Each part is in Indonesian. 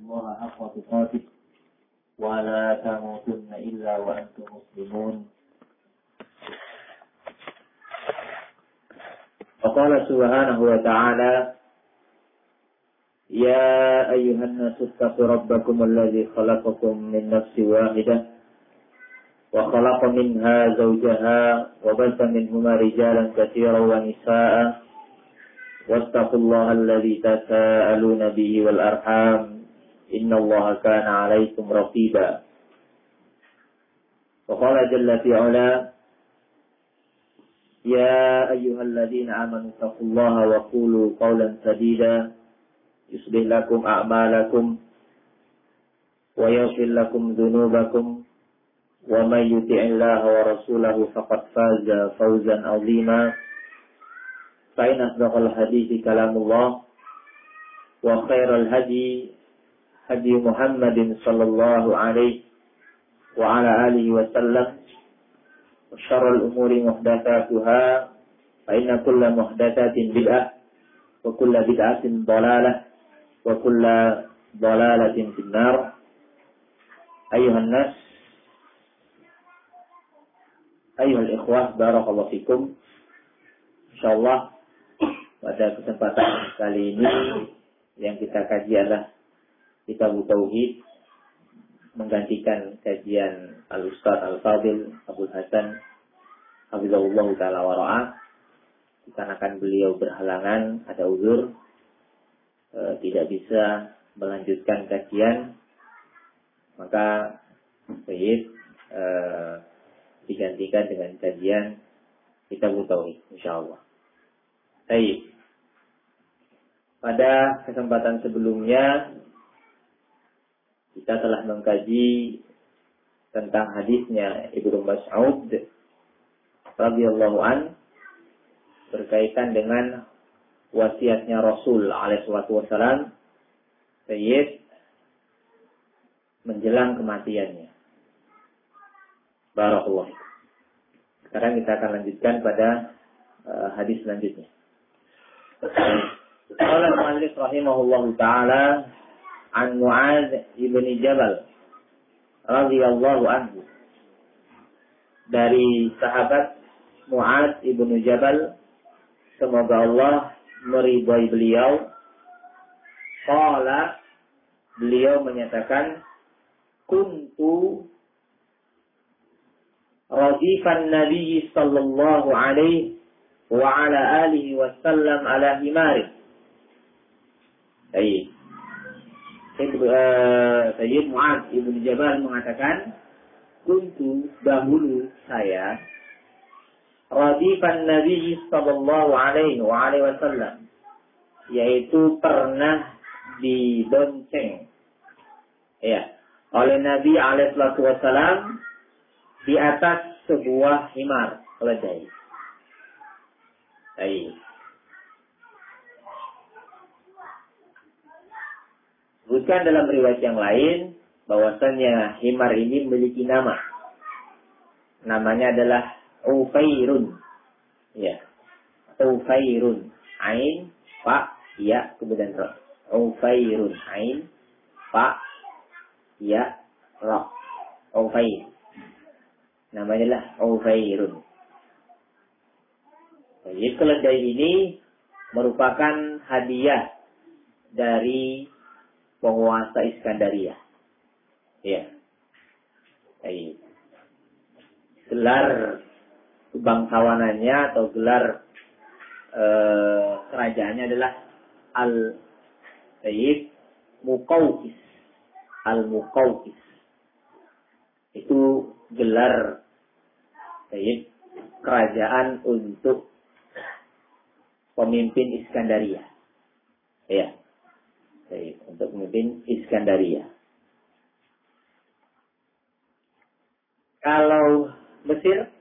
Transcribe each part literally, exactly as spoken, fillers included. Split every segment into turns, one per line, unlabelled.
الله حق تقاته ولا تموتن إلا وأنتم مسلمون. وقال سبحانه وتعالى يا أيها الناس اتقوا ربكم الذي خلقكم من نفس واحدة وخلق منها زوجها وبث منهما رجالا كثيرا ونساء واتقوا الله الذي تساءلون به والأرحام إن الله كان عليكم رقيبا. وقال جل في علا يا أيها الذين آمنوا اتقوا الله وقولوا قولا سديدا يصلح لكم أعمالكم ويغفر لكم ذنوبكم ومن يطع الله ورسوله فقد فاز فوزا عظيما. فإن أصدق الحديث كلام الله وخير الهدي هدي محمد صلى الله عليه وعلى آله وسلم وشر الأمور محدثاتها فإن كل محدثات بدعة وكل بدعة ضلالة وكل ضلالة في النار. أيها الناس أيها الإخوة barakallahu fikum. Insyaallah pada kesempatan kali ini yang kita kaji adalah Kitab Tauhid, menggantikan kajian Al-Ustaz Al-Fadil Abdul Hasan Hafizahullah Ta'ala wa ra'ah. Dikarenakan beliau berhalangan, ada uzur, e, tidak bisa melanjutkan kajian, maka Sayyid e, digantikan dengan kajian Kitab Tauhid insyaallah. Baik. Pada kesempatan sebelumnya kita telah mengkaji tentang hadisnya Ibnu Mas'ud radhiyallahu an berkaitan dengan wasiatnya Rasul alaihi wasallam Sayyid menjelang kematiannya. Barakallahu. Sekarang kita akan lanjutkan pada uh, hadis selanjutnya. Qala al-mu'allif rahimahullahu ta'ala an Mu'adz ibn Jabal radhiyallahu anhu, dari sahabat Mu'adz ibn Jabal, semoga Allah meridhai beliau. Qala, beliau menyatakan, kuntu radifan Nabi sallallahu alaihi wa ala alihi wasallam ala himari. Baik. Sayyid Mu'adz ibn Jabal mengatakan, kuntu, dahulu saya, radifan Nabi sallallahu alaihi wa alihi wasallam, yaitu pernah dibonceng ya oleh Nabi alaihi wasallam di atas sebuah himar keledai. Baik. Bukan dalam riwayat yang lain bahwasannya himar ini memiliki nama. Namanya adalah Ufairun. Ya. Ufairun. Ain, fa, ya, kemudian ra. Ufairun. Ain, fa, ya, ra. Ufair. Namanya adalah Ufairun. Jadi keledai ini merupakan hadiah dari penguasa Iskandaria. Ya. Baik. Gelar kebangsawanannya atau gelar eh, kerajaannya adalah Al-Sayyid Muqawqis. Al-Muqawqis. Itu gelar Sayyid kerajaan untuk pemimpin Iskandaria. Ya. Baik, untuk memimpin Iskandaria. Kalau Mesir,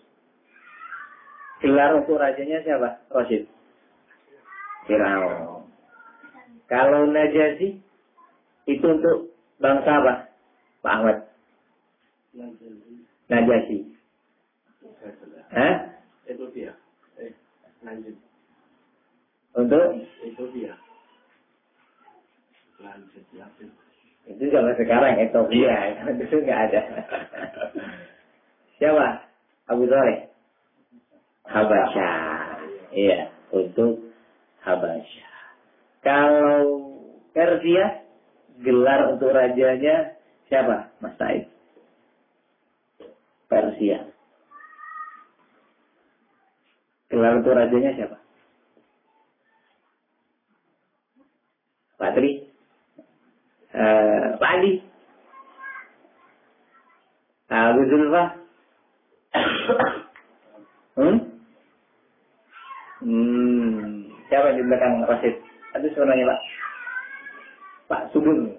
gelar untuk rajanya siapa? Rashid. Firaun. Kalau Najasyi, itu untuk bangsa apa? Pak Ahmad. Najasyi. Hah?
Ethiopia. Eh, lanjut.
Untuk?
Ethiopia. Lanjut, lanjut.
Itu kalau sekarang Ethiopia, itu nggak ada. Siapa? Abu Dhaleh. Habasyah. Iya, untuk Habasyah. Kalau Persia, gelar untuk rajanya siapa? Mas Said. Persia. Gelar untuk rajanya siapa? Pak Tri. Uh, Pak Andi. Abu Zulfah. hmm? Hmm. Siapa di belakang Rasid? Aduh sebenarnya Pak. Pak Sugeng.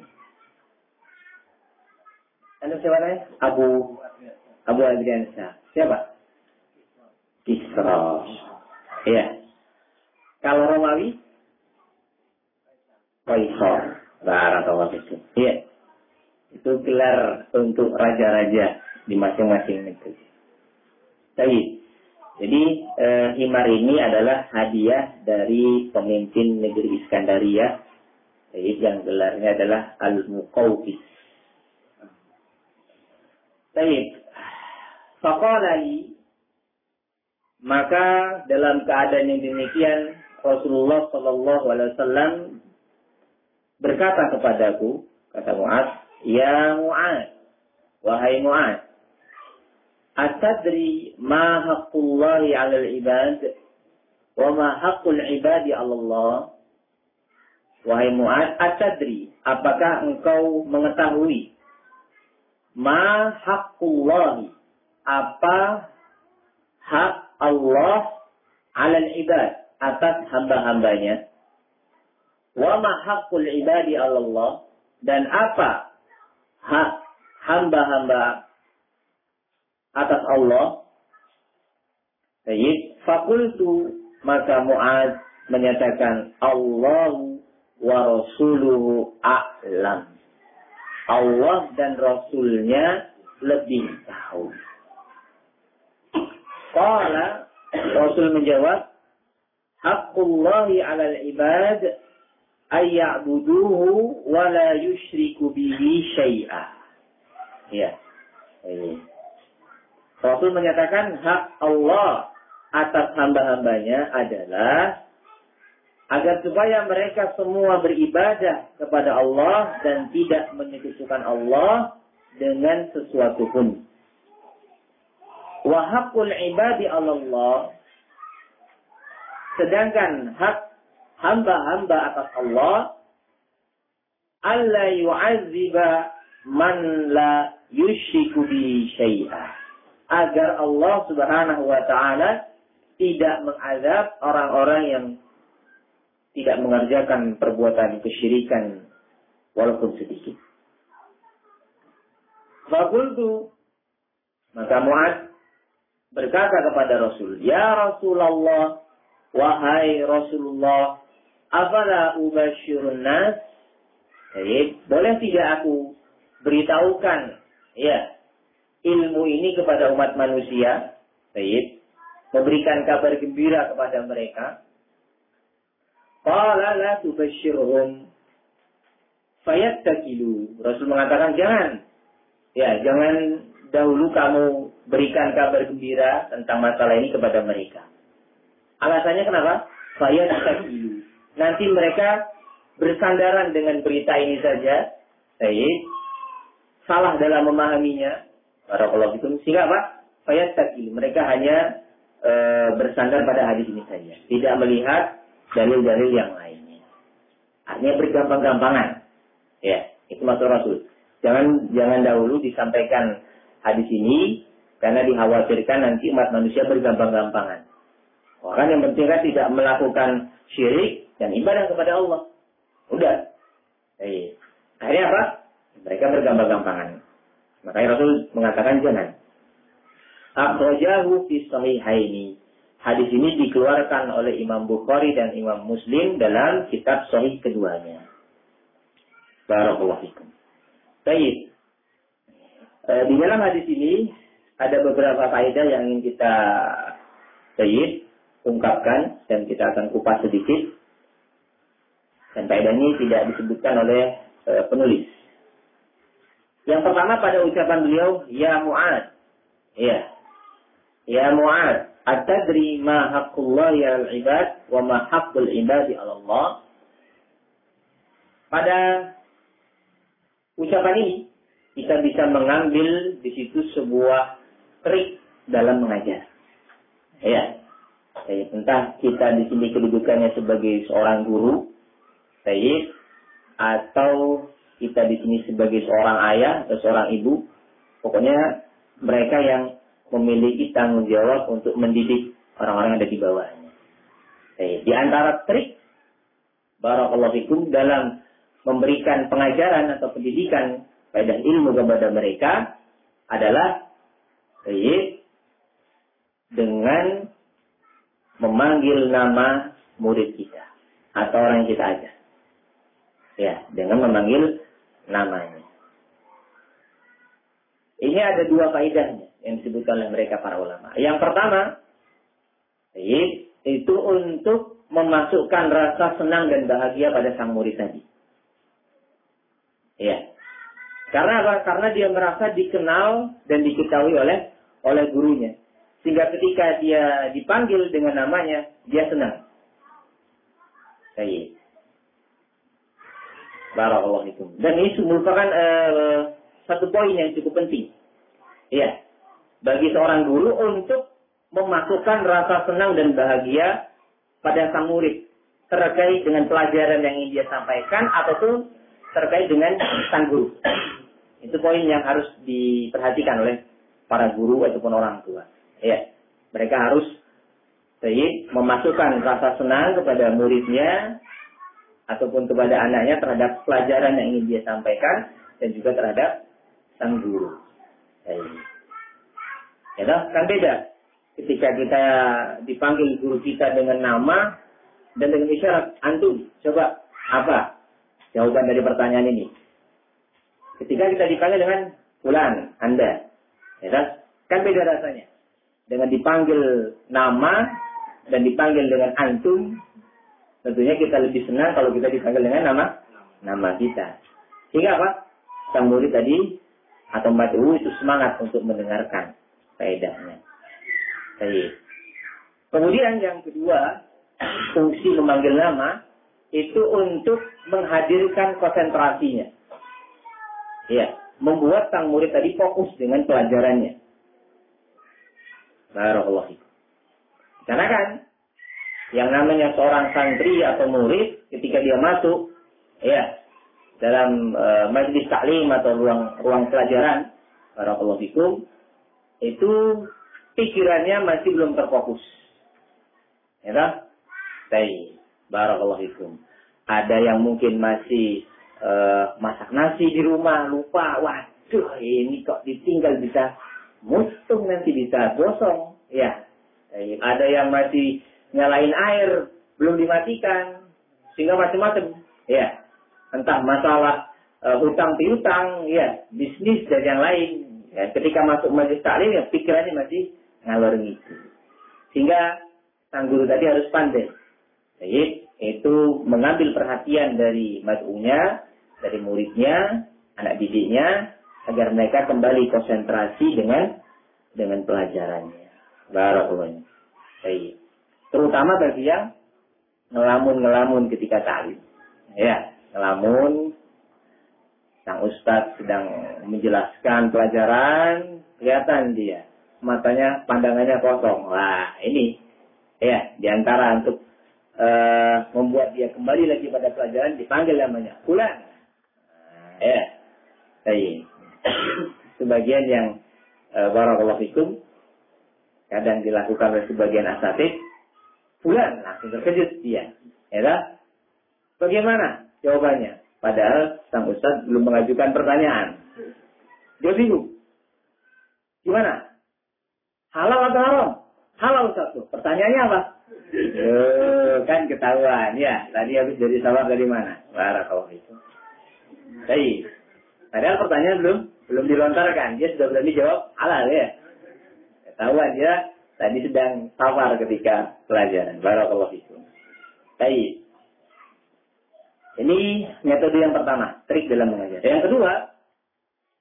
Anu siapa namanya? Abu Abu Adriansyah. Siapa? Kisra. Iya. Kalau Romawi? Kaisar. Barakallahu fikum. Iya. Itu gelar untuk raja-raja di masing-masing negeri. Baik. Jadi eh, himar ini adalah hadiah dari pemimpin negeri Iskandaria. Baik, yang gelarnya adalah Al-Muqawqis. Baik. Faqalali, maka dalam keadaan yang demikian Rasulullah Shallallahu Alaihi Wasallam berkata kepadaku, kata Mu'adz, ya Mu'adz, wahai Mu'adz, atadri ma haqqullahi 'alal ibad wa ma haqqul ibadi 'ala Allah? Wahai Mu'adz, atadri, apakah engkau mengetahui ma haqqullahi, apa hak Allah 'alal ibad, atas hamba-hambanya? Wa ma haqqul ibadi 'ala Allah, dan apa hak hamba-hamba atas Allah? Baik, fakultu, maka Mu'adz menyatakan Allahu wa rasuluhu a'lam. Allah dan Rasulnya lebih tahu. Qala, Rasul menjawab, haqqullahi 'alal ibad ayya'buduhu wa la yusyriku bihi syai'a. Ya. Ini. Rasul menyatakan hak Allah atas hamba-hambanya adalah agar supaya mereka semua beribadah kepada Allah dan tidak menyekutukan Allah dengan sesuatu pun. Wa haqqul ibadi 'ala Allah, sedangkan hak hamba-hamba atas Allah, alla yu'azziba man la yusyriku bi syai'a, agar Allah Subhanahu wa taala tidak mengazab orang-orang yang tidak mengerjakan perbuatan kesyirikan walaupun sedikit. Fakultu, maka Mu'adz berkata kepada Rasul, ya Rasulullah, wahai Rasulullah, afala ubasyirun nas? Baik, boleh tidak aku beritahukan ya ilmu ini kepada umat manusia? Baik, memberikan kabar gembira kepada mereka. Qala la tubasyirhum fayattakilu. Rasul mengatakan jangan. Ya, jangan dahulu kamu berikan kabar gembira tentang masalah ini kepada mereka. Alasannya kenapa? Fayattakilu. Nanti mereka bersandaran dengan berita ini saja. Baik. Salah dalam memahaminya. Barakallahu fikum. Sehingga apa? Fayattakilu. Mereka hanya e, bersandar pada hadis ini saja. Tidak melihat dalil-dalil yang lainnya. Artinya bergampang-gampangan. Ya, itu maksud Rasul. Jangan jangan dahulu disampaikan hadis ini karena dikhawatirkan nanti umat manusia bergampang-gampangan. Orang yang penting kan tidak melakukan syirik dan ibadah kepada Allah. Udah. Eh, akhirnya apa? Mereka bergampang-gampangan. Makanya Rasul mengatakan jangan. Akhrajahu fi sahihaini. Hadis ini dikeluarkan oleh Imam Bukhari dan Imam Muslim dalam kitab sahih keduanya. Barakallahu fikum. Baik. E, di dalam hadis ini ada beberapa faedah yang ingin kita baik ungkapkan dan kita akan kupas sedikit. Dan faedah ini tidak disebutkan oleh e, penulis. Yang pertama pada ucapan beliau, ya Mu'ad. Ya. Ya Mu'ad, atadri ma haqqullahi 'alal 'ibad wa ma haqqul 'ibadi 'ala Allah. Pada ucapan ini kita bisa mengambil di situ sebuah trik dalam mengajar. Ya. Baik, entah kita di sini kedudukannya sebagai seorang guru, baik, atau kita di sini sebagai seorang ayah atau seorang ibu, pokoknya mereka yang memiliki tanggung jawab untuk mendidik orang-orang yang ada di bawahnya. Baik, di antara trik barakallahu fikum dalam memberikan pengajaran atau pendidikan faedah ilmu kepada mereka adalah baik, dengan memanggil nama murid kita atau orang yang kita ajar. Ya, dengan memanggil namanya. Ini ada dua faedahnya yang disebutkan oleh mereka para ulama. Yang pertama, itu untuk memasukkan rasa senang dan bahagia pada sang murid tadi. Ya. Karena apa? Karena dia merasa dikenal dan diketahui oleh oleh gurunya. Sehingga ketika dia dipanggil dengan namanya, dia senang. Baik. Barakallahu fikum. Dan ini merupakan uh, satu poin yang cukup penting. Ya. Bagi seorang guru untuk memasukkan rasa senang dan bahagia pada sang murid terkait dengan pelajaran yang ingin dia sampaikan ataupun terkait dengan sang guru. Itu poin yang harus diperhatikan oleh para guru ataupun orang tua. Ya, mereka harus baik memasukkan rasa senang kepada muridnya ataupun kepada anaknya terhadap pelajaran yang ingin dia sampaikan dan juga terhadap sang guru. Baik. Ya, kan beda ketika kita dipanggil guru kita dengan nama dan dengan isyarat. Antum, coba apa jawaban dari pertanyaan ini? Ketika kita dipanggil dengan fulan, Anda, ya, kan beda rasanya. Dengan dipanggil nama dan dipanggil dengan antum, tentunya kita lebih senang kalau kita dipanggil dengan nama nama kita. Sehingga apa? Sang murid tadi atau mad'u itu semangat untuk mendengarkan faedahnya. Baik. Kemudian yang kedua, fungsi memanggil nama itu untuk menghadirkan konsentrasinya. Ya, membuat sang murid tadi fokus dengan pelajarannya. Barakallahu fikum. Karena kan yang namanya seorang santri atau murid ketika dia masuk ya dalam uh, majelis taklim atau ruang ruang pelajaran, barakallahu fikum, itu pikirannya masih belum terfokus. Ya tak? Baik. Barakallahu fikum. Ada yang mungkin masih uh, masak nasi di rumah, lupa, waduh ini kok ditinggal bisa mutung nanti bisa gosong, ya. Ada yang masih nyalain air belum dimatikan, sehingga macam-macam, ya. Entah masalah uh, hutang piutang, ya, bisnis dan yang lain. Ya, ketika masuk majelis taklim, ya pikirannya masih ngalor gitu. Sehingga sang guru tadi harus pandai, baik, itu mengambil perhatian dari mad'unya, dari muridnya, anak didiknya, agar mereka kembali konsentrasi dengan dengan pelajarannya. Barakallahu. Baik. Terutama bagi yang ngelamun-ngelamun ketika taklim. Ya, ngelamun. Sang ustaz sedang menjelaskan pelajaran, kelihatan dia matanya, pandangannya kosong. Wah, ini ya diantara untuk uh, membuat dia kembali lagi pada pelajaran, dipanggil namanya fulan. Ya, baik. Sebagian yang uh, barakallahu fikum kadang dilakukan oleh sebagian asatidz, fulan langsung terkejut dia. Ya, bagaimana jawabannya? Padahal sang ustaz belum mengajukan pertanyaan. Dia bingung. Gimana? Halal atau haram? Halal ustaz tuh. Pertanyaannya apa? Eh, kan ketahuan ya. Tadi habis jadi salah dari mana? Barakallahu fikum. Baik. Padahal pertanyaan belum belum dilontarkan. Dia sudah berani jawab halal ya. Ketahuan dia tadi sedang safar ketika pelajaran. Barakallahu fikum. Baik. Ini metode yang pertama, trik dalam mengajar. Yang kedua,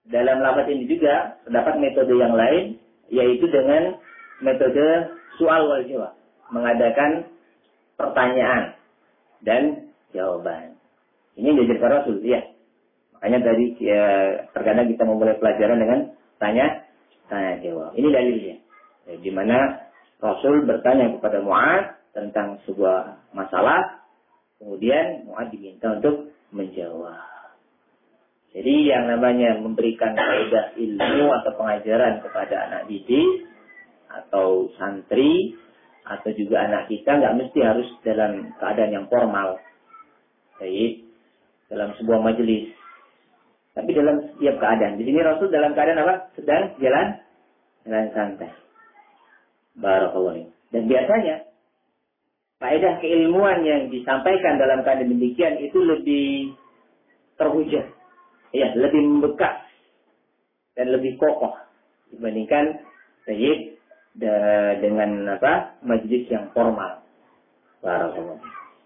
dalam lafaz ini juga terdapat metode yang lain, yaitu dengan metode soal wal jawab, mengadakan pertanyaan dan jawaban. Ini diajarkan Rasul, ya. Makanya tadi ya, terkadang kita memulai pelajaran dengan tanya, tanya jawab. Ini dalilnya. Ya, di mana Rasul bertanya kepada Mu'adz tentang sebuah masalah, kemudian Mu'adz diminta untuk menjawab. Jadi yang namanya memberikan faedah ilmu atau pengajaran kepada anak didik atau santri atau juga anak kita nggak mesti harus dalam keadaan yang formal, baik dalam sebuah majelis, tapi dalam setiap keadaan. Di sini Rasul dalam keadaan apa? Sedang jalan jalan santai. Barakallahu. Dan biasanya faedah keilmuan yang disampaikan dalam keadaan demikian itu lebih terhujat, ya, lebih membekas dan lebih kokoh dibandingkan baik dengan apa majelis yang formal. Barakallahu.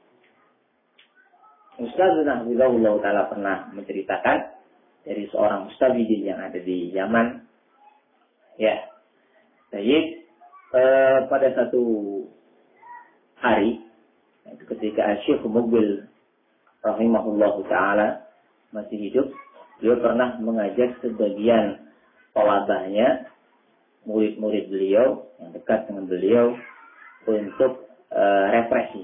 Ustaz Nahwilullah Ta'ala pernah menceritakan dari seorang mustafidin yang ada di Yaman. Ya, baik eh, pada satu hari ketika Syekh Muqbil rahimahullah Ta'ala masih hidup, beliau pernah mengajak sebagian thalabahnya, murid-murid beliau yang dekat dengan beliau untuk uh, refreshing,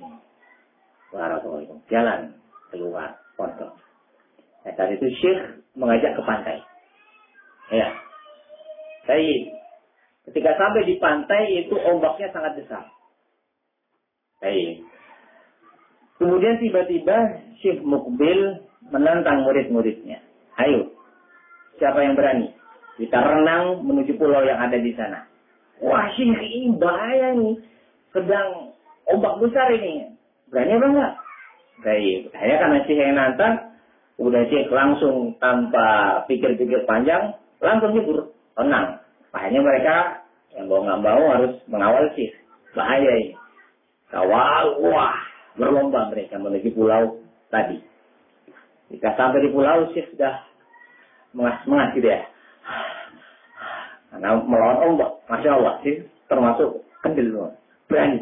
jalan keluar pondok. Nah, saat itu Syekh mengajak ke pantai. Ya, baik. Ketika sampai di pantai itu ombaknya sangat besar. Baik. Kemudian tiba-tiba Syekh Muqbil menantang murid-muridnya. Ayo, siapa yang berani? Kita renang menuju pulau yang ada di sana. Wah, Syekh, ini bahaya nih. Sedang ombak besar ini. Berani apa enggak? Baik. Akhirnya karena Syekh yang nantang, udah Syekh langsung tanpa pikir-pikir panjang, langsung nyebur, renang. Akhirnya mereka yang mau nggak mau harus mengawal Syekh. Bahaya ini. Kawal, wah, berlomba mereka menuju pulau tadi. Jika sampai di pulau, Syekh sudah mengas-mengas gitu ya. Karena melawan ombak, Masya Allah, Syekh termasuk kendil, berani.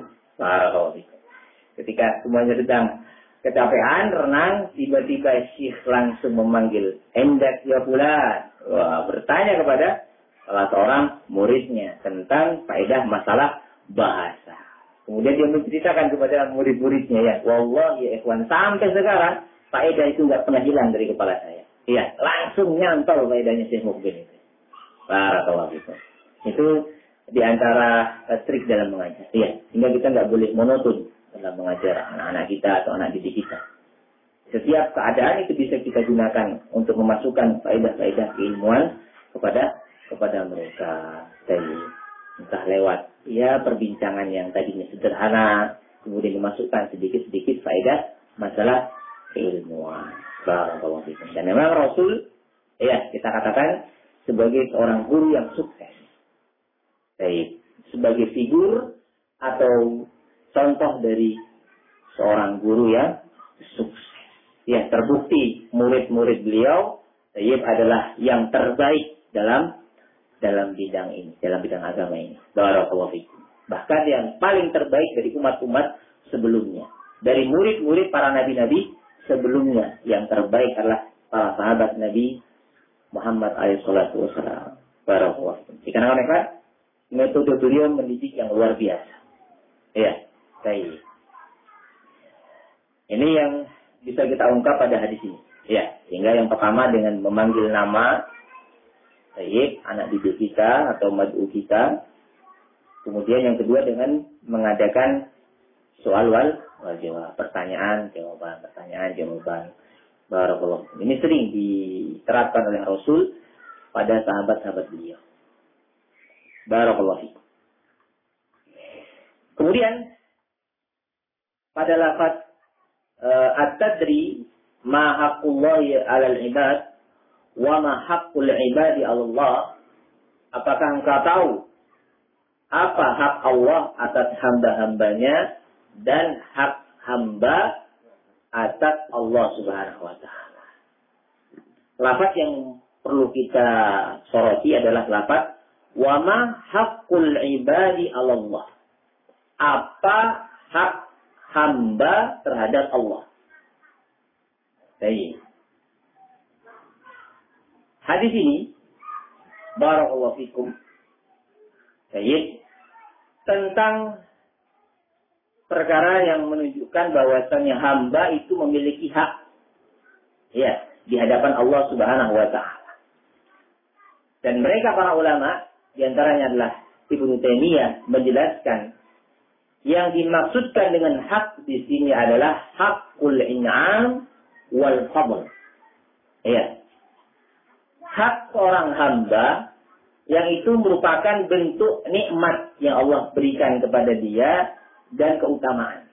Ketika semuanya sedang kecapean, renang, tiba-tiba Syekh langsung memanggil, Endak ya fulan. Wah, bertanya kepada salah seorang muridnya tentang faedah masalah bahasa. Kemudian dia menceritakan kepada murid-muridnya, ya, wallahi ya ikhwan, sampai sekarang faedah itu nggak pernah hilang dari kepala saya. Iya, langsung nyantol faedahnya Syekh Muqbil itu. Barakallahu fikum. Itu diantara trik dalam mengajar. Iya, sehingga kita nggak boleh monoton dalam mengajar anak-anak kita atau anak didik kita. Setiap keadaan itu bisa kita gunakan untuk memasukkan faedah-faedah keilmuan kepada kepada mereka. Jadi, entah lewat ya perbincangan yang tadinya sederhana, kemudian dimasukkan sedikit-sedikit faedah masalah keilmuan. Barakallahu fikum. Dan memang Rasul, ya kita katakan sebagai seorang guru yang sukses. Baik, sebagai figur atau contoh dari seorang guru yang sukses. Ya, terbukti murid-murid beliau baik adalah yang terbaik dalam dalam bidang ini, dalam bidang agama ini. Barakallahu fikum. Bahkan yang paling terbaik dari umat-umat sebelumnya. Dari murid-murid para nabi-nabi sebelumnya, yang terbaik adalah para sahabat Nabi Muhammad alaihi salatu wasallam. Barakallahu fikum. Dikarenakan mereka metode beliau mendidik yang luar biasa. Ya, baik. Ini yang bisa kita ungkap pada hadis ini. Ya, sehingga yang pertama dengan memanggil nama baik anak didik kita atau mad'u kita. Kemudian yang kedua dengan mengadakan soal wal wal jawab, pertanyaan jawaban, pertanyaan jawaban. Barakallahu. Ini sering diterapkan oleh Rasul pada sahabat-sahabat beliau. Barakallahu. Kemudian pada lafaz uh, at-tadri ma haqqullahi 'alal 'ibad wa ma haqqul 'ibadi 'ala Allah. Apakah engkau tahu apa hak Allah atas hamba-hambanya dan hak hamba atas Allah Subhanahu wa taala? Lafaz yang perlu kita soroti adalah lafaz wa ma haqqul ibadi 'ala Allah. Apa hak hamba terhadap Allah? Baik. Hadis ini barakallahu fikum. Baik. Tentang perkara yang menunjukkan bahwasanya hamba itu memiliki hak ya di hadapan Allah Subhanahu wa taala. Dan mereka para ulama di antaranya adalah Ibnu Taimiyah menjelaskan yang dimaksudkan dengan hak di sini adalah hakul in'am wal fadl. Ya. Hak seorang hamba yang itu merupakan bentuk nikmat yang Allah berikan kepada dia dan keutamaan.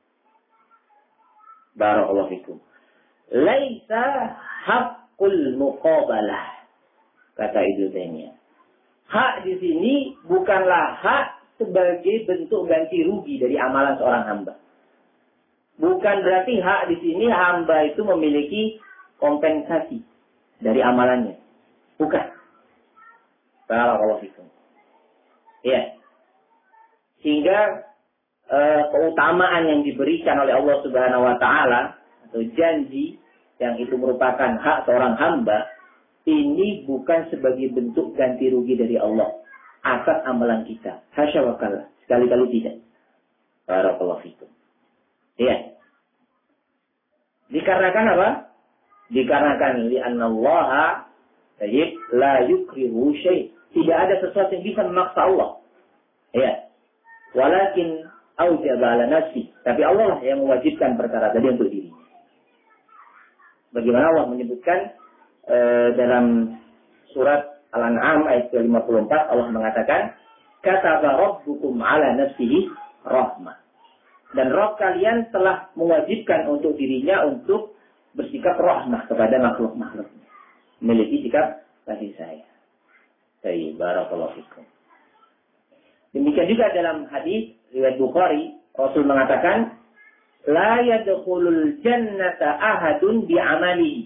Barakallahu fikum. Laisa haqqul muqabalah, kata Ibnu Taimiyah. Hak di sini bukanlah hak sebagai bentuk ganti rugi dari amalan seorang hamba. Bukan berarti hak di sini hamba itu memiliki kompensasi dari amalannya. Bukan. Barakallahu fikum. Ya. Sehingga e, keutamaan yang diberikan oleh Allah Subhanahu wa taala atau janji yang itu merupakan hak seorang hamba, ini bukan sebagai bentuk ganti rugi dari Allah atas amalan kita. Hasya wa kalla. Sekali-kali tidak. Barakallahu fikum. Ya. Dikarenakan apa? Dikarenakan li'annallaha tayyib la yukrihu syai'. Tidak ada sesuatu yang bisa memaksa Allah. Ya. Walakin aujaba ala nafsi. Tapi Allah lah yang mewajibkan perkara tadi untuk diri. Bagaimana Allah menyebutkan e, dalam surat Al-An'am ayat ke lima puluh empat, Allah mengatakan, kataba rabbukum ala nafsihi rahmah. Dan Rabb kalian telah mewajibkan untuk dirinya untuk bersikap rahmah kepada makhluk-makhluknya. Memiliki sikap kasih sayang. Baik, barakallahu fikum. Demikian juga dalam hadis riwayat Bukhari, Rasul mengatakan, la yadkhulul jannata ahadun bi amalihi.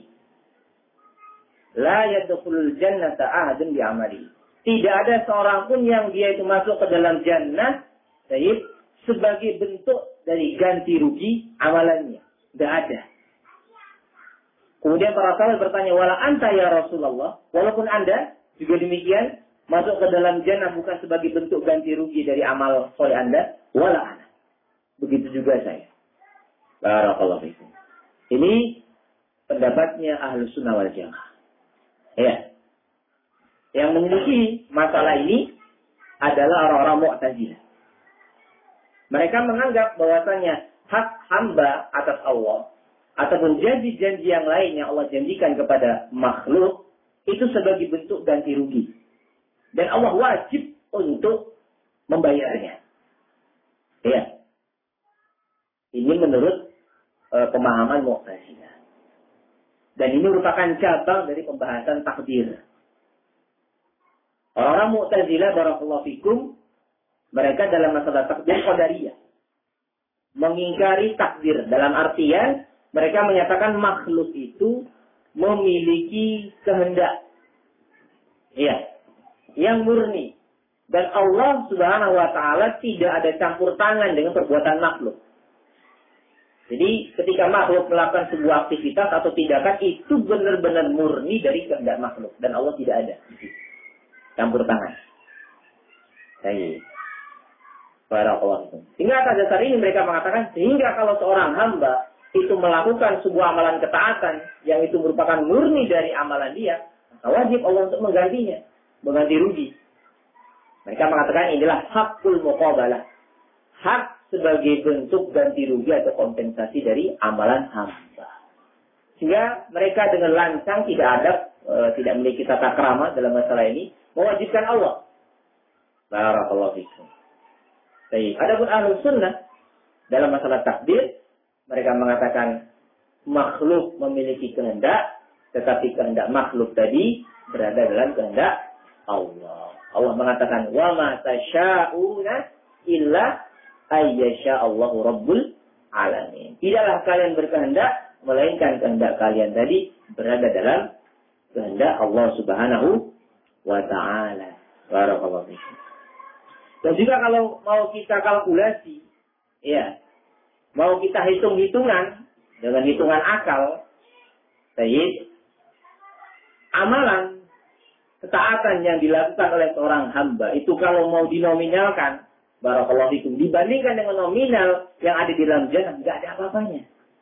La yadkhulul jannata ahadun bi amalihi. Tidak ada seorang pun yang dia itu masuk ke dalam jannah, baik, sebagai bentuk dari ganti rugi amalannya. Tidak ada. Kemudian para sahabat bertanya, wala anta ya Rasulullah, walaupun Anda juga demikian, masuk ke dalam jannah bukan sebagai bentuk ganti rugi dari amal soleh Anda, wala ana. Begitu juga saya. Barakallahu fikum. Ini pendapatnya Ahlus Sunnah wal Jamaah. Ya. Yang memiliki masalah ini adalah orang-orang Mu'tazilah. Mereka menganggap bahwasanya hak hamba atas Allah ataupun janji-janji yang lain yang Allah janjikan kepada makhluk itu sebagai bentuk ganti rugi. Dan Allah wajib untuk membayarnya. Ya. Ini menurut e, pemahaman Mu'tazilah. Dan ini merupakan cabang dari pembahasan takdir. Orang-orang Mu'tazilah, barakallahu fikum, mereka dalam masalah takdir qadariyah mengingkari takdir dalam artian mereka menyatakan makhluk itu memiliki kehendak. Iya. Yang murni. Dan Allah Subhanahu wa taala tidak ada campur tangan dengan perbuatan makhluk. Jadi ketika makhluk melakukan sebuah aktivitas atau tindakan itu benar-benar murni dari kehendak makhluk dan Allah tidak ada campur tangan. Baik. Barakallahu. Sehingga atas dasar ini mereka mengatakan sehingga kalau seorang hamba itu melakukan sebuah amalan ketaatan yang itu merupakan murni dari amalan dia, maka wajib Allah untuk menggantinya, mengganti rugi. Mereka mengatakan inilah hakul muqabalah. Hak sebagai bentuk ganti rugi atau kompensasi dari amalan hamba. Sehingga mereka dengan lancang tidak ada, e, tidak memiliki tata krama dalam masalah ini, mewajibkan Allah. Barakallahu fikum. Baik. Adapun Ahlus Sunnah dalam masalah takdir, mereka mengatakan makhluk memiliki kehendak, tetapi kehendak makhluk tadi berada dalam kehendak Allah. Allah mengatakan, wa ma tasya'una illa ayyasha Allahu Rabbul Alamin. Tidaklah kalian berkehendak, melainkan kehendak kalian tadi berada dalam kehendak Allah Subhanahu wa Ta'ala. Barakallahu fikum. Dan juga kalau mau kita kalkulasi, ya, mau kita hitung-hitungan dengan hitungan akal, baik, amalan ketaatan yang dilakukan oleh seorang hamba itu kalau mau dinominalkan, barakallahu fikum, dibandingkan dengan nominal yang ada di dalam jannah, nggak ada apa-apanya.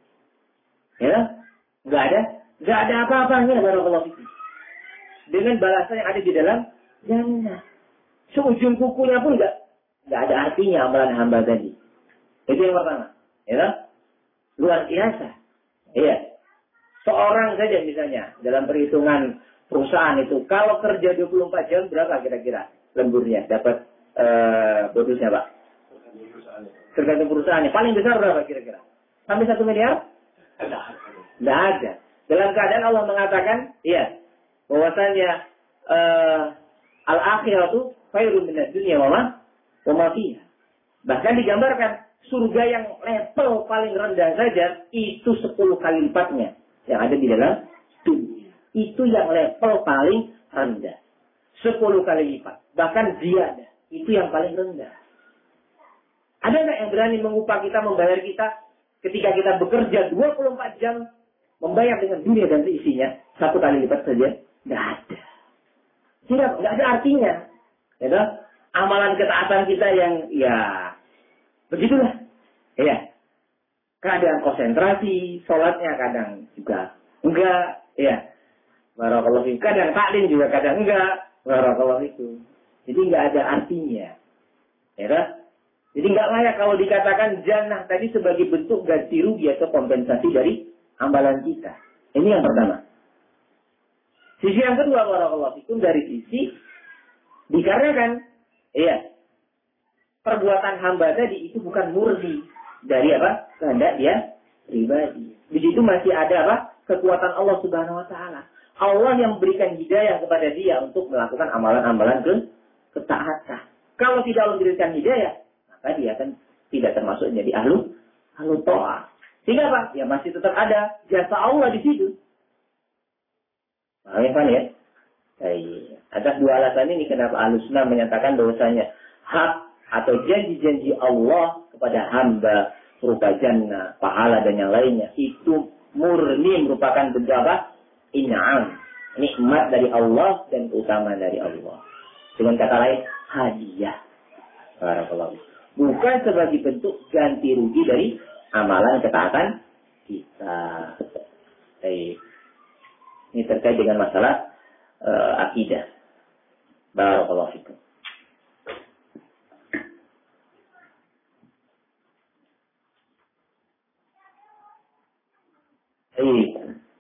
Ya, nggak ada, nggak ada apa-apanya, barakallahu fikum. Dengan balasan yang ada di dalam jannah, seujung kukunya pun nggak, nggak ada artinya amalan hamba tadi. Itu yang pertama, ya, luar biasa. Iya, seorang saja misalnya dalam perhitungan perusahaan itu, kalau kerja dua puluh empat jam berapa kira-kira lemburnya dapat uh, bonusnya, Pak? Tergantung perusahaannya. Paling besar berapa kira-kira? Sampai satu miliar? Tidak ada. Dalam keadaan Allah mengatakan, iya, bahwasanya uh, al-akhiratu khairun minad dunya wa ma fiha. Bahkan digambarkan surga yang level paling rendah saja itu sepuluh kali lipatnya yang ada di dalam dunia. Itu yang level paling rendah. sepuluh kali lipat. Bahkan ziyadah. Itu yang paling rendah. Ada nggak yang berani mengupah kita, membayar kita ketika kita bekerja dua puluh empat jam, membayar dengan dunia dan seisinya, satu kali lipat saja? Nggak ada. Tidak, nggak ada artinya. Ya, amalan ketaatan kita yang, ya, begitulah. Ya. Kadang konsentrasi, sholatnya kadang juga enggak. Ya. Barakallahu fikum. Kadang taklim juga, kadang enggak. Barakallahu fikum. Jadi enggak ada artinya. Ya kan? Jadi enggak layak kalau dikatakan jannah tadi sebagai bentuk ganti rugi atau kompensasi dari amalan kita. Ini yang pertama. Sisi yang kedua, barakallahu fikum, dari sisi dikarenakan, iya, perbuatan hamba tadi itu bukan murni dari apa? Kehendak dia pribadi. Di situ masih ada apa? Kekuatan Allah Subhanahu wa Ta'ala. Allah yang memberikan hidayah kepada dia untuk melakukan amalan-amalan ke ketaatan. Kalau tidak Allah memberikan hidayah, maka dia akan tidak termasuk menjadi ahlu ahlu ta'ah. Sehingga apa? Ya masih tetap ada jasa Allah di situ. Paham ya? Baik. Atas dua alasan ini kenapa Ahlus Sunnah menyatakan bahwasanya hak atau janji-janji Allah kepada hamba berupa jannah, pahala dan yang lainnya itu murni merupakan bentuk apa? In'am, nikmat dari Allah dan keutamaan dari Allah. Dengan kata lain, hadiah. Barakallahu. Bukan sebagai bentuk ganti rugi dari amalan ketaatan kita. Baik. Ini terkait dengan masalah uh, akidah. Barakallahu fikum. Baik.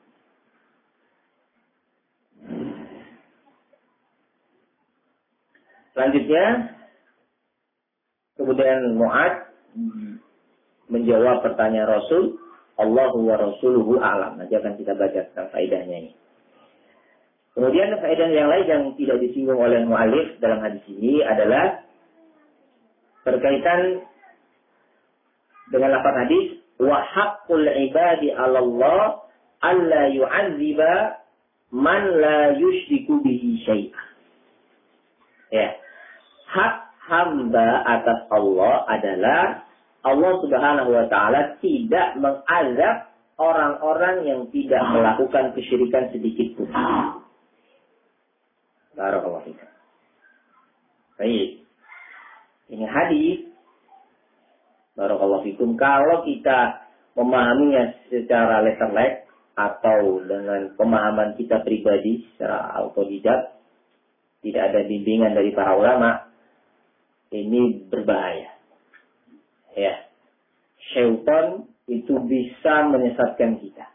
Selanjutnya, kemudian Mu'ad menjawab pertanyaan Rasul, Allahu wa Rasuluhu a'lam. Nanti akan kita baca tentang faedahnya ini. Kemudian faedah yang lain yang tidak disinggung oleh mu'alif dalam hadis ini adalah berkaitan dengan lafaz hadis, wa haqqul ibadi 'ala Allah alla yu'adziba man la yusyriku bihi syai'an. Ya. Hak hamba atas Allah adalah Allah Subhanahu wa Ta'ala tidak mengazab orang-orang yang tidak melakukan kesyirikan sedikit pun. Barakallahu fikum. Baik. Ini hadis. Barakallahu fikum. Kalau kita memahaminya secara letter-like atau dengan pemahaman kita pribadi secara autodidak, tidak ada bimbingan dari para ulama, ini berbahaya. Ya, syaitan itu bisa menyesatkan kita.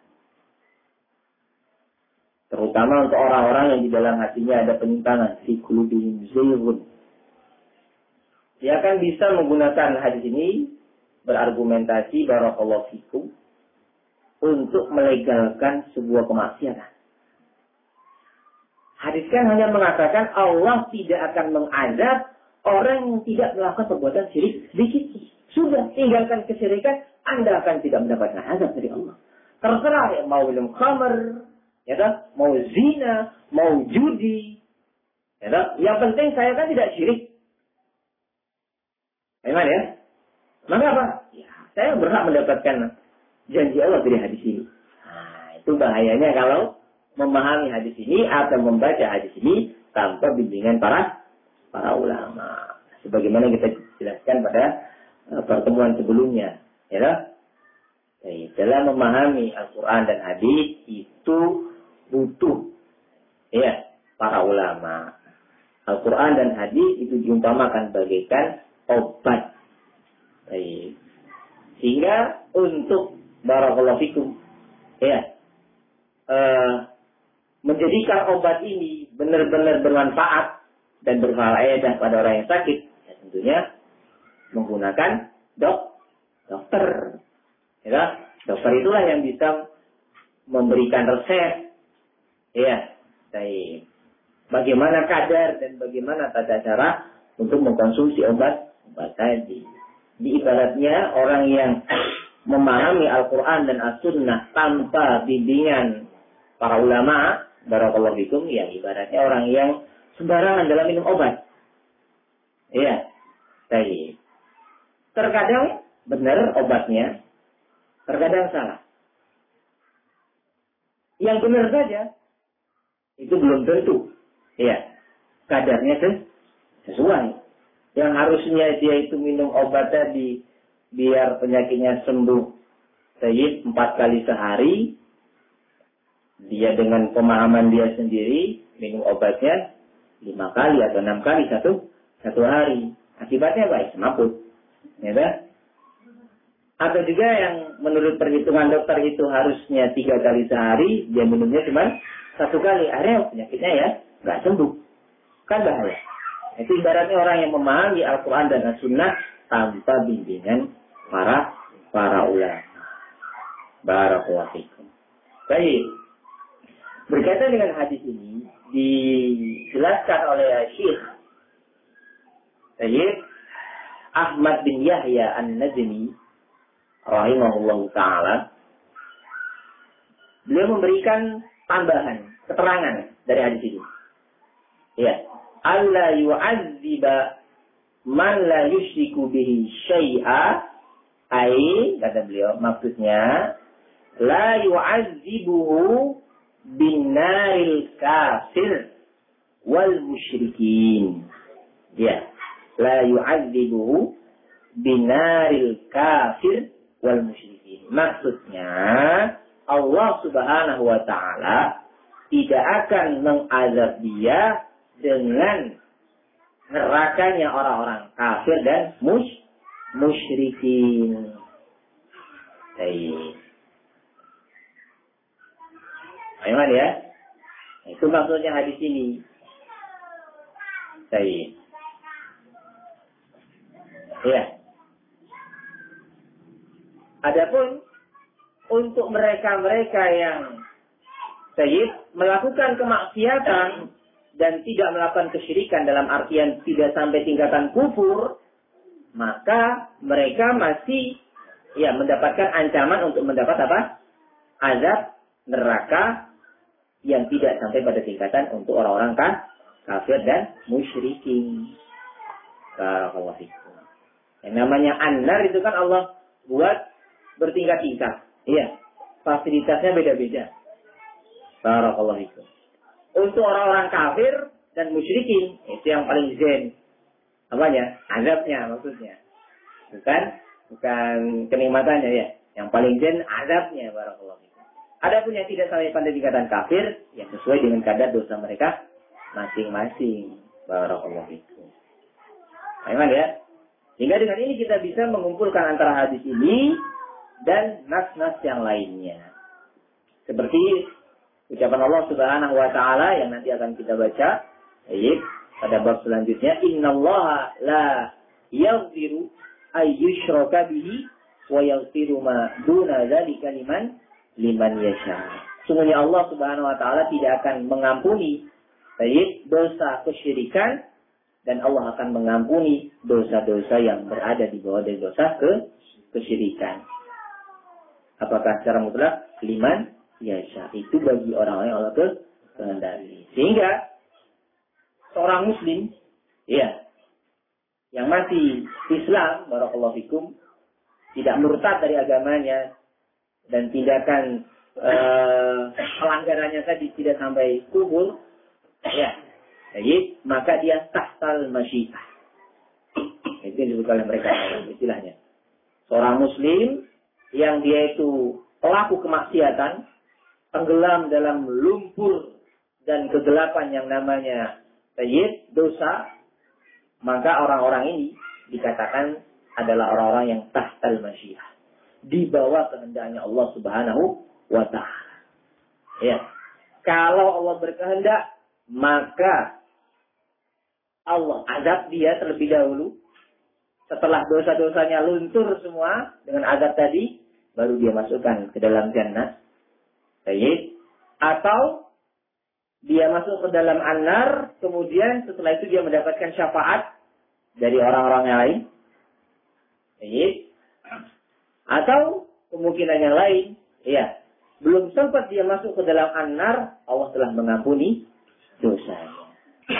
Terutama untuk orang-orang yang di dalam hatinya ada penyimpangan, fi qulubihim zayghun. Dia akan bisa menggunakan hadis ini berargumentasi barakallahu fikum untuk melegalkan sebuah kemaksiatan. Hadis kan hanya mengatakan Allah tidak akan mengazab orang yang tidak melakukan perbuatan syirik sedikit. Sudah, tinggalkan kesyirikan, Anda akan tidak mendapatkan azab dari Allah. Terserah ya, mau minum khamr, ya toh? Mau zina, mau judi, ya toh? Yang penting saya kan tidak syirik. Bagaimana ya? Maka apa? Ya, saya berhak mendapatkan janji Allah dari hadis ini. Nah, itu bahayanya kalau memahami hadis ini atau membaca hadis ini tanpa bimbingan para para ulama. Sebagaimana kita jelaskan pada uh, pertemuan sebelumnya, ya toh? Jadi, dalam memahami Al-Quran dan hadis itu butuh ya para ulama. Al-Quran dan hadis itu diumpamakan bagaikan obat. Jadi, sehingga untuk barakallahu fikum ya uh, menjadikan obat ini benar-benar bermanfaat dan berfaedah pada orang yang sakit, ya tentunya menggunakan dok dokter. Ya, dokter itulah yang bisa memberikan resep. Ya, baik. Bagaimana kadar dan bagaimana tata cara untuk mengkonsumsi obat obat tadi. Di ibaratnya orang yang memahami Al-Quran dan As-Sunnah tanpa bimbingan para ulama, barakallahu fikum, ya ibaratnya orang yang sembarangan dalam minum obat. Ya, baik. Terkadang benar obatnya, terkadang salah. Yang benar saja, itu belum tentu. Ya, kadarnya sesuai. Yang harusnya dia itu minum obat tadi, biar penyakitnya sembuh sayyid empat kali sehari, dia dengan pemahaman dia sendiri, minum obatnya lima kali atau enam kali satu, satu hari. Akibatnya baik, semaput. Ya kan? Atau juga yang menurut perhitungan dokter itu harusnya tiga kali sehari, dia minumnya cuma satu kali. Akhirnya penyakitnya ya nggak sembuh. Kan bahaya. Itu ibaratnya orang yang memahami Al-Quran dan As-Sunnah tanpa bimbingan para para ulama. Barakallahu fikum. Baik. Berkaitan dengan hadis ini dijelaskan oleh Syekh Sayyid Ahmad bin Yahya An-Najmi rahimahullahu ta'ala. Beliau memberikan tambahan, keterangan dari hadis ini. Ya. Alla yu'azziba man la yushriku bihi syai'a. Ai, kata beliau, maksudnya la yu'azzibuhu bin naril kafir wal musyrikin. Ya. La yu'azzibuhu bin naril kafir wal musyrikin. Maksudnya Allah Subhanahu wa taala tidak akan mengazab dia dengan nerakanya orang-orang kafir dan mush, musyrikin. Baik. Bagaimana ya? Itu maksudnya hadis ini. Baik. Ya. Adapun untuk mereka-mereka yang sayyid melakukan kemaksiatan dan tidak melakukan kesyirikan dalam artian tidak sampai tingkatan kufur, maka mereka masih ya mendapatkan ancaman untuk mendapat apa? Azab neraka yang tidak sampai pada tingkatan untuk orang-orang kafir dan musyrikin. Barakallahu fikum. Yang namanya an-nar itu kan Allah buat bertingkat-tingkat. Iya. Fasilitasnya beda-beda. Barakallahu fikum. Untuk orang-orang kafir dan musyrikin, itu yang paling zen. Apanya? Azabnya maksudnya. Bukan bukan kenikmatannya ya. Yang paling zen azabnya, barakallahu fikum. Adapun yang tidak sampai pada tingkatan kafir, yang sesuai dengan kadar dosa mereka masing-masing. Barakallahu fikum. Bagaimana ya? Hingga dengan ini kita bisa mengumpulkan antara hadis ini dan nas-nas yang lainnya. Seperti ucapan Allah Subhanahu wa taala yang nanti akan kita baca, ayat pada bab selanjutnya, innallaha la yaghfiru ay yushraka bihi wa yaghfiru ma duna dzalika liman liman yasha. Sungguhnya Allah Subhanahu wa taala tidak akan mengampuni ayat dosa kesyirikan dan Allah akan mengampuni dosa-dosa yang berada di bawah dari dosa ke kesyirikan. Apakah secara mutlak liman yasha. Itu bagi orang-orang yang Allah kehendaki. Sehingga seorang muslim, ya, yang masih Islam, barakallahu fikum, tidak murtad dari agamanya dan tindakan uh, pelanggarannya tadi tidak sampai kubur, ya, jadi maka dia tahtal masyiah. Itu yang disebut oleh mereka istilahnya. Seorang muslim yang dia itu pelaku kemaksiatan, tenggelam dalam lumpur dan kegelapan yang namanya sayyid, dosa, maka orang-orang ini dikatakan adalah orang-orang yang tahtal masyiah, di bawah kehendaknya Allah Subhanahu wa ta'ala. Ya. Kalau Allah berkehendak, maka Allah azab dia terlebih dahulu. Setelah dosa-dosanya luntur semua dengan azab tadi, baru dia masukkan ke dalam jannah. Baik. Atau dia masuk ke dalam an-nar, kemudian setelah itu dia mendapatkan syafaat dari orang-orang yang lain. Baik. Atau kemungkinan yang lain, ya, belum sempat dia masuk ke dalam an-nar, Allah telah mengampuni dosanya.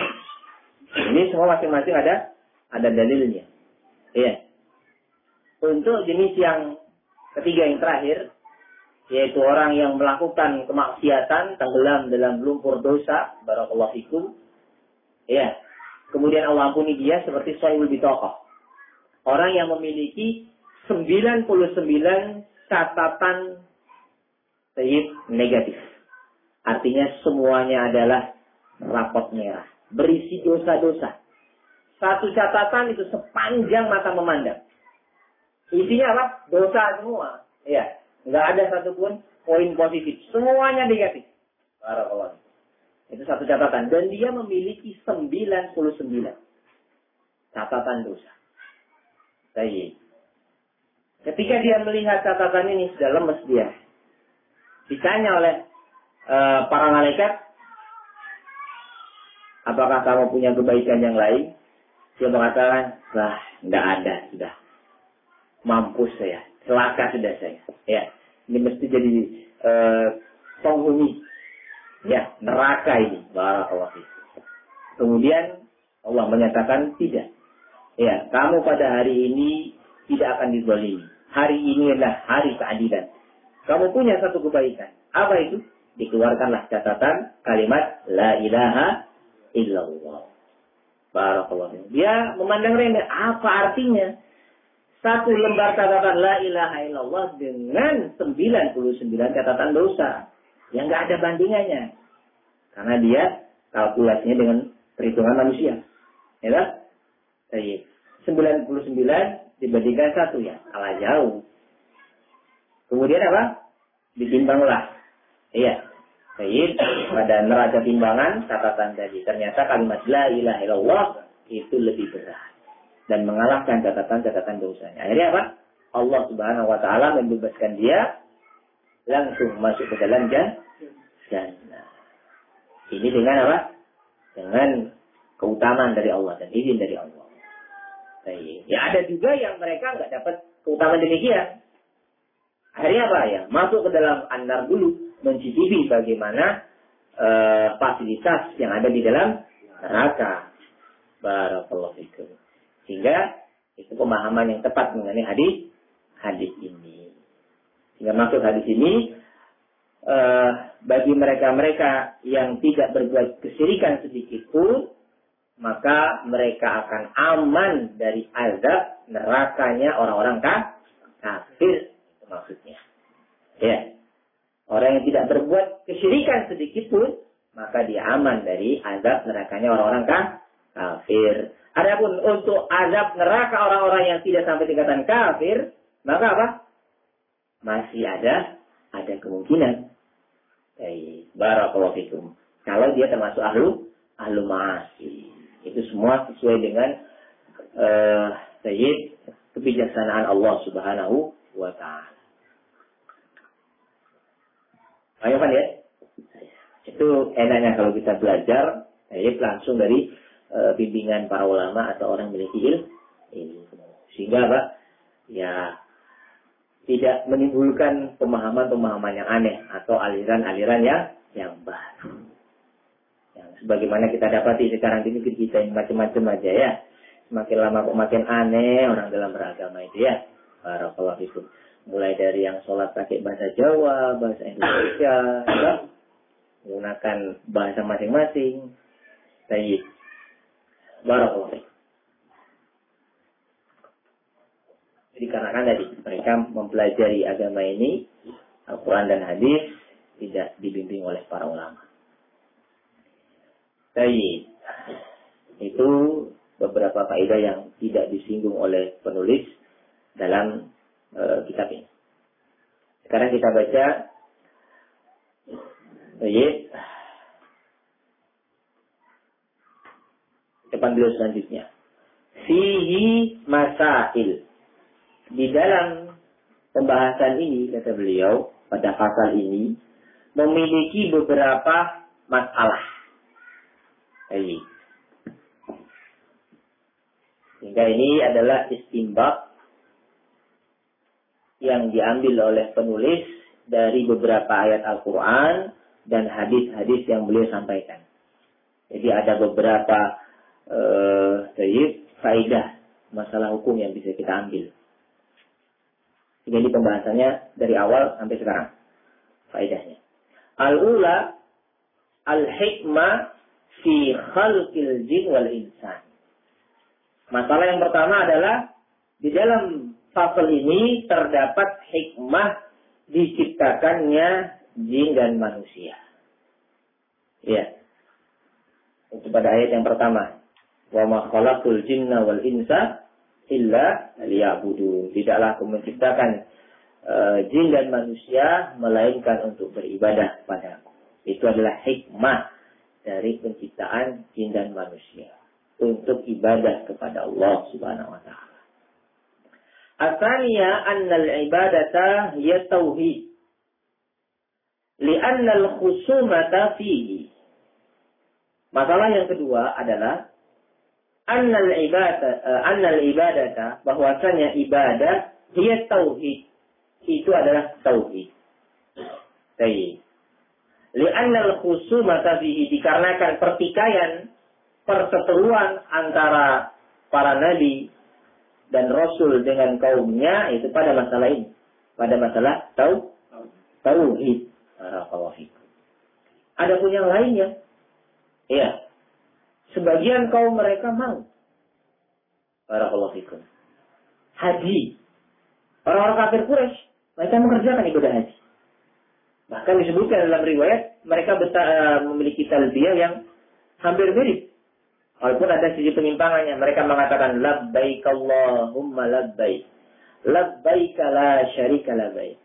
Ini semua masing-masing ada ada dalilnya. Ya. Untuk jenis yang ketiga yang terakhir, yaitu orang yang melakukan kemaksiatan, tenggelam dalam lumpur dosa, barakallahu fikum. Ya. Kemudian Allah ampuni dia seperti sahibul bitaqah. Orang yang memiliki sembilan puluh sembilan catatan sayyid negatif. Artinya semuanya adalah rapot merah, berisi dosa-dosa. Satu catatan itu sepanjang mata memandang. Isinya apa? Dosa semua. Ya, nggak ada satupun poin positif. Semuanya negatif. Barakallahu. Itu satu catatan. Dan dia memiliki sembilan puluh sembilan catatan dosa. Baik. Ketika dia melihat catatan ini, sudah lemes dia. Ditanya oleh uh, para malaikat, apakah kamu punya kebaikan yang lain? Dia mengatakan, lah, tidak ada, sudah. Mampus saya, celaka sudah saya. Ya, ini mesti jadi uh, penghuni, ya, neraka ini. Barakallahu. Kemudian Allah menyatakan tidak. Ya, kamu pada hari ini tidak akan dizalimi. Hari ini adalah hari keadilan. Kamu punya satu kebaikan. Apa itu? Dikeluarkanlah catatan kalimat la ilaha illallah. Barakallahu. Dia memandang rendah. Apa artinya? Satu lembar catatan la ilaha illallah dengan sembilan puluh sembilan catatan dosa. Yang nggak ada bandingannya. Karena dia kalkulasinya dengan perhitungan manusia. Ya kan? Baik. sembilan puluh sembilan dibandingkan satu, ya, kalah jauh. Kemudian apa? Ditimbanglah. Iya. Baik, pada neraca timbangan catatan tadi. Ternyata kalimat la ilaha illallah itu lebih berat. Dan mengalahkan catatan-catatan dosanya. Akhirnya apa? Allah Subhanahu wa ta'ala membebaskan dia. Langsung masuk ke dalam jannah. Ini dengan apa? Dengan keutamaan dari Allah dan izin dari Allah. Ya, ada juga yang mereka nggak dapat keutamaan demikian. Akhirnya apa ya? Masuk ke dalam an-nar dulu, mencicipi bagaimana uh, fasilitas yang ada di dalam neraka. Barakallahu fikum. Sehingga itu pemahaman yang tepat mengenai hadis hadis ini. Sehingga maksud hadis ini uh, bagi mereka-mereka yang tidak berbuat kesyirikan sedikit pun, maka mereka akan aman dari azab nerakanya orang-orang kafir. Itu maksudnya. Ya. Orang yang tidak berbuat kesyirikan sedikit pun, maka dia aman dari azab nerakanya orang-orang kafir. Adapun untuk azab neraka orang-orang yang tidak sampai tingkatan kafir, maka apa? Masih ada ada kemungkinan. Baik, barakallahu fikum. Kalau dia termasuk ahlu ahlu ma'asi. Itu semua sesuai dengan uh, sayyid kebijaksanaan Allah Subhanahu wa ta'ala. Ayo kan ya? Itu enaknya kalau kita belajar sayyid langsung dari uh, bimbingan para ulama atau orang memiliki ilmu. Sehingga apa? Ya, tidak menimbulkan pemahaman-pemahaman yang aneh atau aliran-aliran yang yang baru. Yang sebagaimana kita dapati sekarang di negeri kita ini macam-macam aja ya. Semakin lama kok makin aneh orang dalam beragama itu ya. Barakallahu fikum. Mulai dari yang sholat pakai bahasa Jawa, bahasa Indonesia, ya, menggunakan bahasa masing-masing. Baik. Barakallahu fikum. Dikarenakan tadi mereka mempelajari agama ini, Al-Quran dan hadis tidak dibimbing oleh para ulama. Baik, itu beberapa faedah yang tidak disinggung oleh penulis dalam uh, kitab ini. Sekarang kita baca. Baik. Depan beliau selanjutnya. Fihi masail. Di dalam pembahasan ini, kata beliau, pada pasal ini, memiliki beberapa masalah. Ini. Sehingga ini adalah istinbat yang diambil oleh penulis dari beberapa ayat Al-Quran dan hadis-hadis yang beliau sampaikan. Jadi ada beberapa uh, faedah masalah hukum yang bisa kita ambil. Jadi pembahasannya dari awal sampai sekarang. Faedahnya. Al-ula al-hikmah fi khalqil jin wal insan. Masalah yang pertama adalah di dalam pasal ini terdapat hikmah diciptakannya jin dan manusia. Ya. Itu pada ayat yang pertama. Wa ma khalaqul jinna wal insa illa liya'budun. Tidaklah aku menciptakan uh, jin dan manusia melainkan untuk beribadah padaku. Itu adalah hikmah dari penciptaan jin dan manusia, untuk ibadah kepada Allah Subhanahu wa taala. Atsaniya annal ibadata hiya tauhid. Li'anna al-khusumata fihi. Masalah yang kedua adalah annal ibadah uh, annal ibadata, bahwasanya ibadah dia tauhid, itu adalah tauhid. Baik. Li'anna al-khusumata fihi, dikarenakan pertikaian, perseteruan antara para nabi dan rasul dengan kaumnya itu pada masalah ini, pada masalah tau tauhid. Barakallahu fikum. Adapun yang lainnya, ya, sebagian kaum mereka mau. Barakallahu fikum. Haji. Orang-orang kafir Quraisy, mereka mengerjakan ibadah haji. Bahkan disebutkan dalam riwayat, mereka beta, memiliki talbiyah yang hampir mirip. Walaupun ada sisi penyimpangannya. Mereka mengatakan, labbaik Allahumma labbaik. Labbaik la syarika labbaik.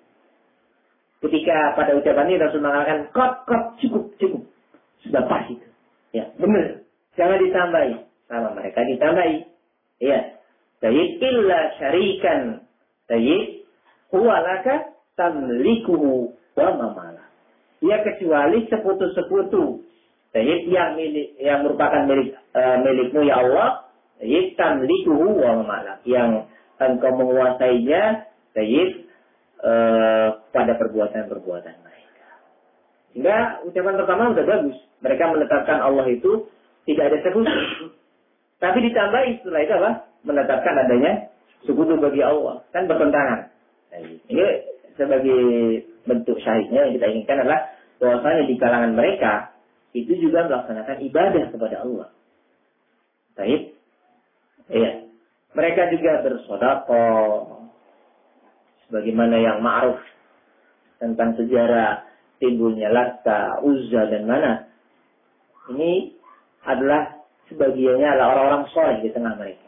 Ketika pada ucapan ini Rasul mengatakan, kot, kot, cukup, cukup. Sudah pas itu. Ya, benar. Jangan ditambahi. Sama mereka ditambahi. Ya. Tayyib illa syarikan. Tayyib. Huwa laka tamlikuhu wa mamala. Ya, kecuali sekutu-sekutu. Tayyib yang milik, yang merupakan milik uh, milikmu ya Allah. Tayyib tamlikuhu wa mamala. Yang engkau menguasainya. Tayyib uh, pada perbuatan-perbuatan mereka. Sehingga ucapan pertama sudah bagus. Mereka menetapkan Allah itu tidak ada sekutu. Tapi ditambahi setelah itu apa? Menetapkan adanya sekutu bagi Allah. Kan bertentangan. Nah, ini sebagai bentuk syahidnya yang kita inginkan adalah bahwasanya di kalangan mereka itu juga melaksanakan ibadah kepada Allah. Baik. Iya. Mereka juga bersedekah. Sebagaimana yang ma'ruf tentang sejarah timbulnya Latta, Uzza dan Manat. Ini adalah sebagiannya adalah orang-orang soleh di tengah mereka.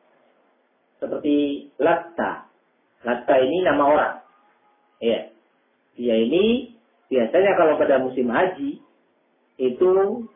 Seperti Latta. Latta ini nama orang. Ya. Dia ini biasanya kalau pada musim haji itu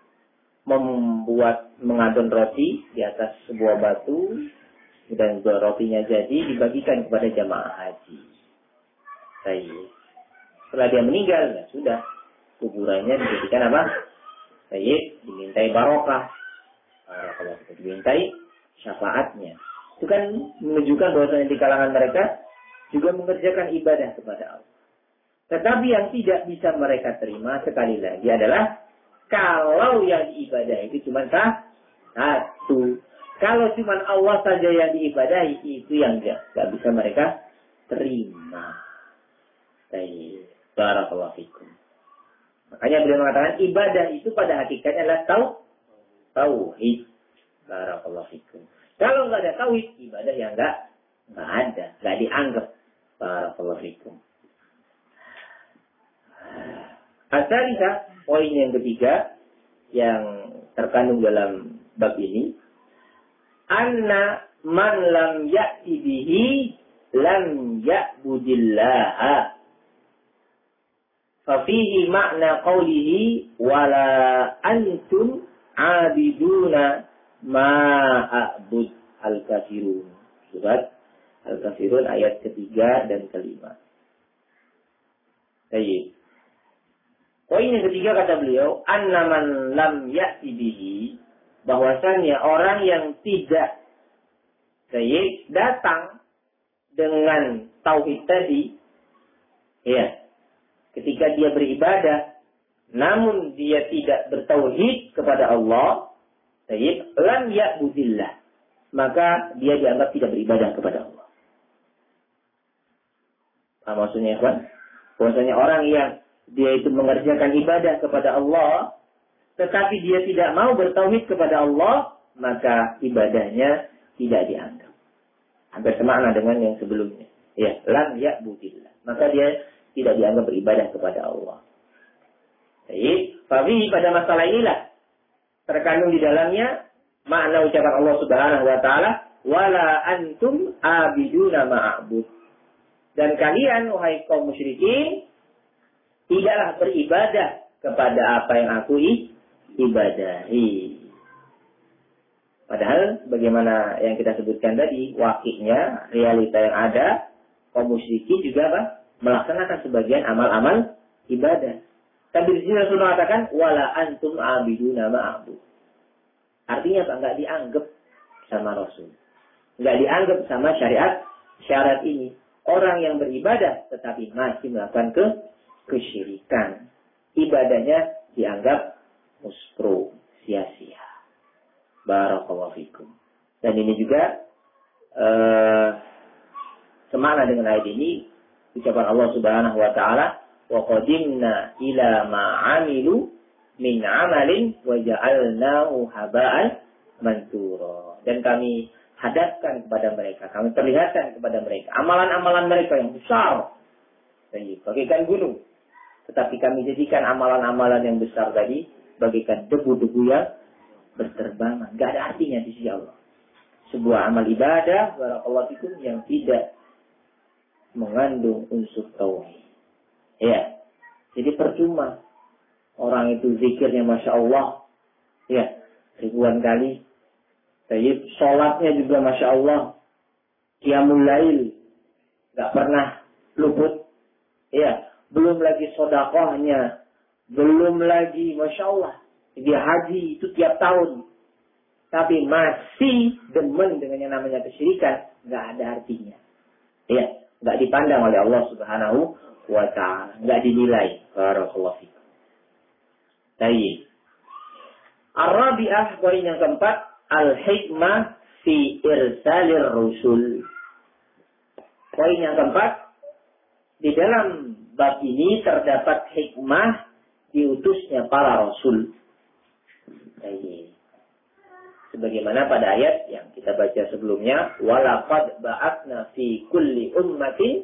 membuat mengadon roti di atas sebuah batu dan rotinya jadi dibagikan kepada jamaah haji. Baik. Setelah dia meninggal, ya sudah kuburannya dijadikan apa? Baik, dimintai barokah. Kalau dimintai syafaatnya. Itu kan menunjukkan bahwasanya di kalangan mereka juga mengerjakan ibadah kepada Allah. Tetapi yang tidak bisa mereka terima sekali lagi adalah kalau yang diibadahi itu cuma satu. Kalau cuma Allah saja yang diibadahi, itu yang tidak bisa mereka terima. Baik, barakallahu fikum. Makanya beliau mengatakan ibadah itu pada hakikatnya adalah tau, tauhid. Barakallahu fikum. Kalau nggak ada tauhid, ibadah yang nggak nggak ada, nggak dianggap. Barakallahu fikum. Asalnya poin yang ketiga yang terkandung dalam bab ini, anna man lam ya'ti bihi lam ya'budillaha. Fa fihi makna qawlihi wala antum abiduna ma a'bud. Al-Kafirun. Surat Al-Kafirun ayat ketiga dan kelima. Baik. Poin yang ketiga kata beliau, anna man lam ya'ti bihi, bahwasannya orang yang tidak baik datang dengan tauhid tadi, ya, ketika dia beribadah namun dia tidak bertauhid kepada Allah, baik, lam ya'budillah, maka dia dianggap tidak beribadah kepada Allah. Apa maksudnya, Ikhwan? Bahwasanya orang yang dia itu mengerjakan ibadah kepada Allah, tetapi dia tidak mau bertauhid kepada Allah, maka ibadahnya tidak dianggap. Hampir semakna dengan yang sebelumnya. Ya, lam ya'budillah. Maka dia tidak dianggap beribadah kepada Allah. Baik, tapi pada masalah inilah terkandung di dalamnya makna ucapan Allah Subhanahu wa taala, wala antum abiduna ma'bud. Dan kalian wahai kaum musyrikin tidaklah beribadah kepada apa yang aku ibadahi. Padahal bagaimana yang kita sebutkan tadi, wakilnya, realita yang ada, kaum musyrikin juga apa? Melaksanakan sebagian amal-amal ibadah. Tapi di sini Rasulullah mengatakan, wala antum abiduna ma'bud. Artinya apa? Enggak dianggap sama Rasul. Enggak dianggap sama syariat syarat ini. Orang yang beribadah tetapi masih melakukan ke kesyirikan, ibadahnya dianggap muspro, sia-sia. Barakallahu fikum. Dan ini juga uh, semakna dengan ayat ini ucapan Allah Subhanahu wa taala, wa qadimna ila ma 'amilu min 'amalin wa ja'alnahu haba'an mansura. Dan kami hadapkan kepada mereka, kami perlihatkan kepada mereka amalan-amalan mereka yang besar, bagaikan gunung. Tetapi kami jadikan amalan-amalan yang besar tadi bagaikan debu-debu yang berterbangan. Gak ada artinya di sisi Allah. Sebuah amal ibadah, barakallahu fikum, yang tidak mengandung unsur tauhid. Ya. Jadi percuma. Orang itu zikirnya Masya Allah. Ya. Ribuan kali. Jadi sholatnya juga Masya Allah. Qiyamul lail. Gak pernah luput. Ya. Belum lagi sodakohnya, belum lagi, Masya Allah, dia haji itu tiap tahun. Tapi masih demen dengan yang namanya kesyirikan, nggak ada artinya. Ya, nggak dipandang oleh Allah Subhanahu wa Ta'ala, nggak dinilai. Barakallahu fikum. Baik. Ar-Rabi'ah, poin yang keempat, al-hikmah fi irsalir rusul. Poin yang keempat, di dalam bab ini terdapat hikmah diutusnya para rasul. Baik. Sebagaimana pada ayat yang kita baca sebelumnya, walaqad ba'atsna fi kulli ummatin.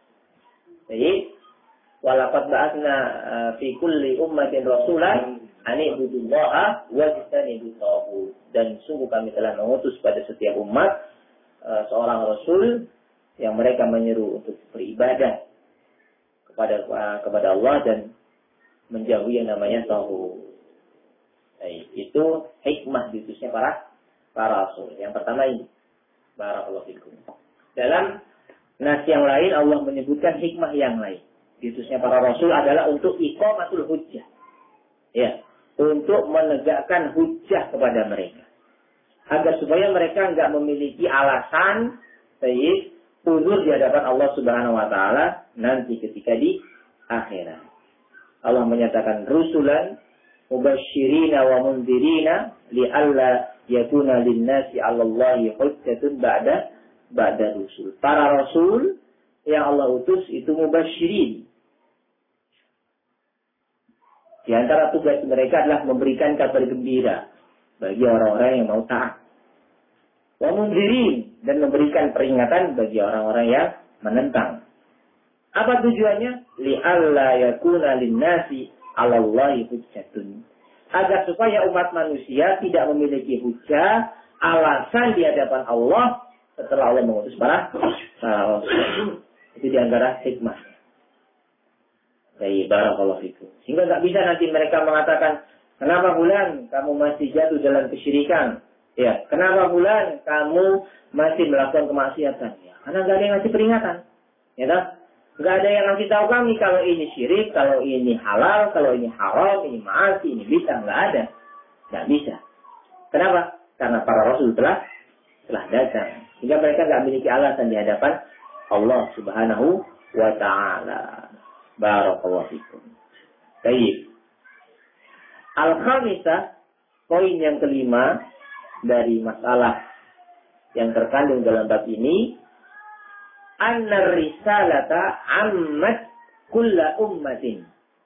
Baik. Walaqad ba'atsna fi kulli ummatin rasulan an ibudullaha wa tajtanibut taghut. Dan sungguh kami telah mengutus pada setiap umat uh, seorang rasul yang mereka menyeru untuk beribadah kepada kepada Allah dan menjauhi yang namanya tauhid. Baik, itu hikmah diutusnya para para rasul. Yang pertama ini, barakallahu fikum. Dalam nas yang lain Allah menyebutkan hikmah yang lain. Diutusnya para rasul adalah untuk iqamatul hujjah. Ya, untuk menegakkan hujjah kepada mereka. Agar supaya mereka enggak memiliki alasan baik uzur di hadapan Allah Subhanahu wa taala nanti ketika di akhirat. Allah menyatakan rusulan mubasysyirina wa mundzirina li'alla yakuna lin-nasi 'alallahi hujjatun ba'da ba'da rusul. Para rasul yang Allah utus itu mubasysyirin. Di antara tugas mereka adalah memberikan kabar gembira bagi orang-orang yang mau taat. Wa mundzirin, dan memberikan peringatan bagi orang-orang yang menentang. Apa tujuannya? Li'alla yakuna lin-nasi 'alallahi hujjatun. Agar supaya umat manusia tidak memiliki hujjah, alasan di hadapan Allah setelah Allah mengutus para rasul. Itu di antara hikmah. Baik, barakallahu fikum. Sehingga tak bisa nanti mereka mengatakan, kenapa bulan kamu masih jatuh dalam kesyirikan? Ya, kenapa bulan kamu masih melakukan kemaksiatan? Ya, karena nggak ada yang ngasih peringatan. Ya tak? Nggak ada yang ngasih tahu kami kalau ini syirik, kalau ini halal, kalau ini haram, ini maasi, ini bisa. Nggak ada. Nggak bisa. Kenapa? Karena para rasul telah telah datang. Sehingga mereka nggak memiliki alasan di hadapan Allah Subhanahu wa ta'ala. Barakallahu fikum. Baik. Al-khamisah, poin yang kelima dari masalah yang terkandung dalam bab ini, anna risalata ammat kulla ummatin.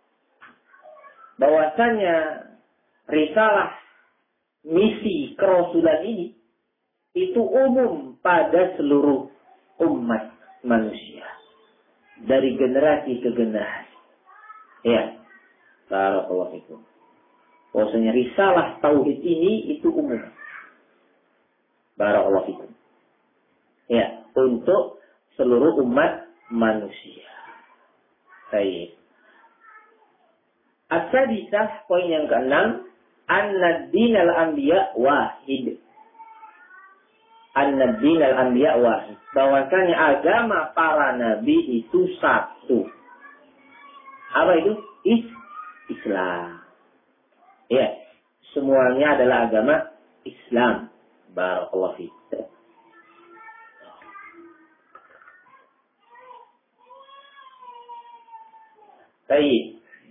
Bahwasanya risalah misi kerasulan ini itu umum pada seluruh umat manusia. Dari generasi ke generasi. Ya. Barakallahu fikum. Bahwasanya risalah tauhid ini itu umum. Barakallahu fikum. Ya, untuk seluruh umat manusia. Baik. As-sadisah, poin yang keenam, anna dinal anbiya wahid. Anna dinal anbiya wahid. Bahwasanya agama para nabi itu satu. Apa itu? Is Islam. Ya, semuanya adalah agama Islam. Barakallahu fiik. Baik.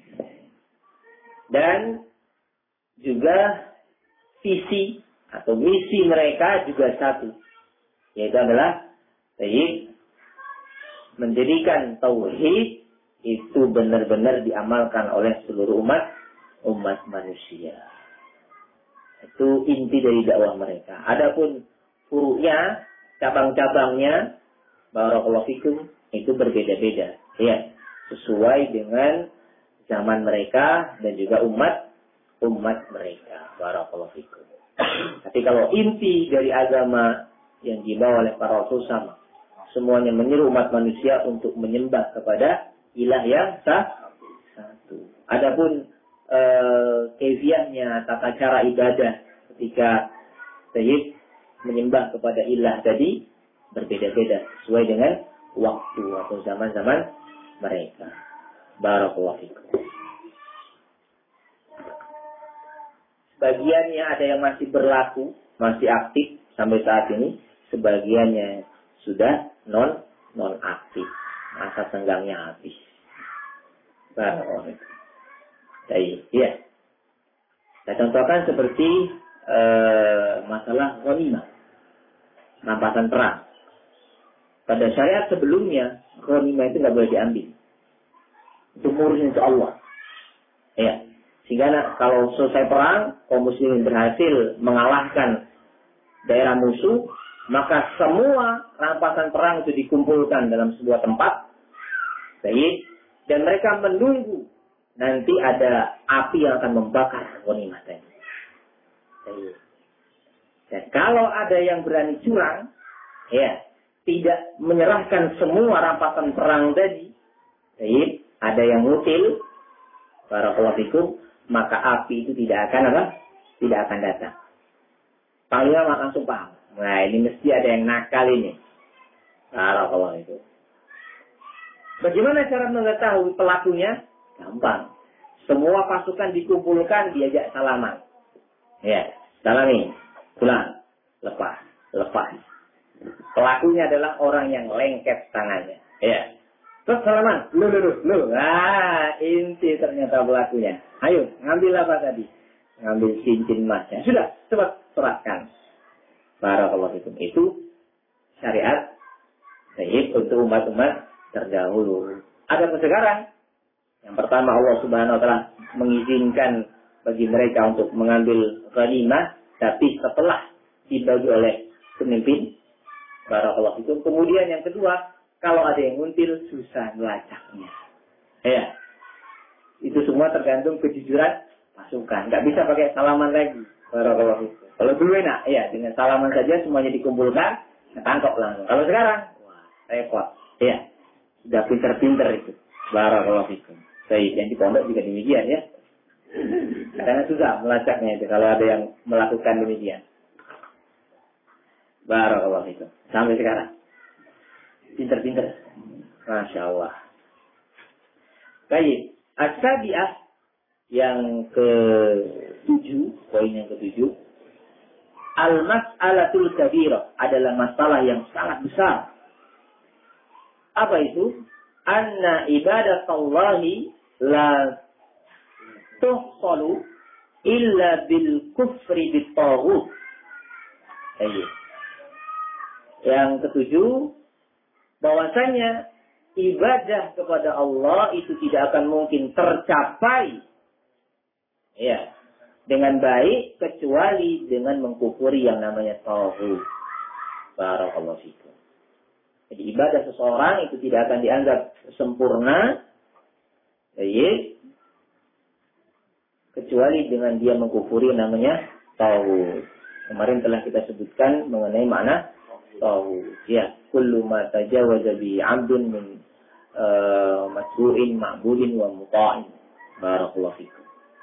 Dan juga visi atau misi mereka juga satu. Yaitu adalah baik, menjadikan tauhid itu benar-benar diamalkan oleh seluruh umat umat manusia. Itu inti dari dakwah mereka. Adapun furu'nya, cabang-cabangnya, barakallahu fikum, itu berbeda-beda. Ya, sesuai dengan zaman mereka dan juga umat umat mereka. Barakallahu fikum. Tapi kalau inti dari agama yang dibawa oleh para rasul sama, semuanya menyeru umat manusia untuk menyembah kepada ilah yang sah, satu. Adapun Uh, kefiahnya, tata cara ibadah ketika sayyid menyembah kepada ilah tadi berbeda-beda sesuai dengan waktu atau zaman-zaman mereka. Barakallahu fikum. Sebagiannya ada yang masih berlaku, masih aktif sampai saat ini, sebagiannya sudah non non aktif, masa senggangnya habis. Barakallahu fikum. Baik, ya. Saya contohkan seperti uh, masalah ghanimah, rampasan perang. Pada syariat sebelumnya, ghanimah itu nggak boleh diambil. Itu murni untuk Allah. Ya. Sehingga kalau selesai perang, kaum muslimin berhasil mengalahkan daerah musuh, maka semua rampasan perang itu dikumpulkan dalam sebuah tempat. Baik. Dan mereka menunggu nanti ada api yang akan membakar ghanimah tadi. Dan kalau ada yang berani curang, ya, tidak menyerahkan semua rampasan perang tadi, ya, ada yang ngutil, barakallahu fikum, maka api itu tidak akan apa? Tidak akan datang. Panglima langsung paham. Nah, ini mesti ada yang nakal ini. Barakallahu fikum. Bagaimana cara mengetahui pelakunya? Gampang. Semua pasukan dikumpulkan, diajak salaman. Ya, salami. Pulang. Lepas. Lepas. Pelakunya adalah orang yang lengket tangannya. Ya. Terus salaman. Lu, lu, lu, lu. Ah, inti ternyata pelakunya. Ayo, ngambil apa tadi? Ngambil cincin emasnya. Sudah, cepat serahkan. Barakallahu fikum. Itu syariat baik untuk umat-umat terdahulu. Ada apa sekarang? Yang pertama, Allah Subhanahu wa taala mengizinkan bagi mereka untuk mengambil ghanimah, tapi setelah dibagi oleh pemimpin. Barakallahu fikum. Kemudian yang kedua, kalau ada yang nguntil, susah melacaknya. Ya. Itu semua tergantung kejujuran pasukan. Nggak bisa pakai salaman lagi. Barakallahu fikum. Kalau dulu enak, ya dengan salaman saja semuanya dikumpulkan, ketangkap langsung. Kalau sekarang, wah, repot. Ya. Sudah pinter-pinter itu. Barakallahu fikum. Baik, yang di pondok juga demikian ya. Karena susah melacaknya itu kalau ada yang melakukan demikian. Barakallahu fikum. Sampai sekarang. Pinter-pinter. Masya Allah. Baik. As-sabi'ah yang ketujuh, poin yang ketujuh. Al-mas'alatul kabirah adalah masalah yang sangat besar. Apa itu? Anna ibadatallahi la tuhsalu illa bil kufri bit taghut. Yang ketujuh, bahwasanya ibadah kepada Allah itu tidak akan mungkin tercapai ya dengan baik kecuali dengan mengkufuri yang namanya taghut. Barakallahu fikum. Jadi ibadah seseorang itu tidak akan dianggap sempurna baik kecuali dengan dia mengkufuri yang namanya taghut. Kemarin telah kita sebutkan mengenai makna taghut. Ya, kullu ma tajawaza bi 'abdun min uh, masbu'in ma'budin wa muta'in. Barakallahu fikum.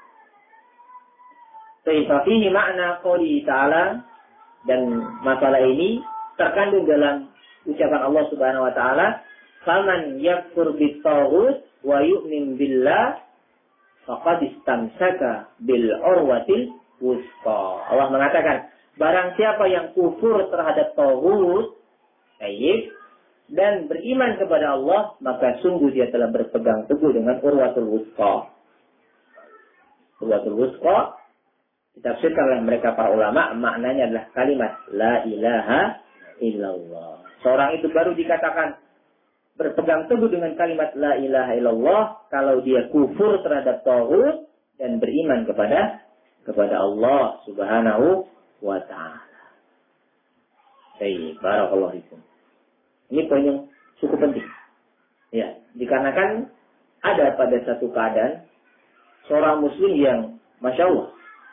Fihi makna qouli ta'ala, dan masalah ini terkandung dalam ucapan Allah Subhanahu wa taala, "Faman yakfur bit taghut wa yu'min billah faqad istamsaka bil urwatil wusqa." Allah mengatakan, barang siapa yang kufur terhadap taghut, baik, dan beriman kepada Allah, maka sungguh dia telah berpegang teguh dengan urwatul wusqa. Urwatul wusqa ditafsirkan oleh mereka para ulama, maknanya adalah kalimat la ilaha illallah. Seorang itu baru dikatakan berpegang teguh dengan kalimat la ilaha illallah kalau dia kufur terhadap taghut dan beriman kepada kepada Allah Subhanahu wa ta'ala. Baik, barakallahu fikum. Ini poin yang cukup penting. Ya, dikarenakan ada pada satu keadaan seorang muslim yang Masya Allah,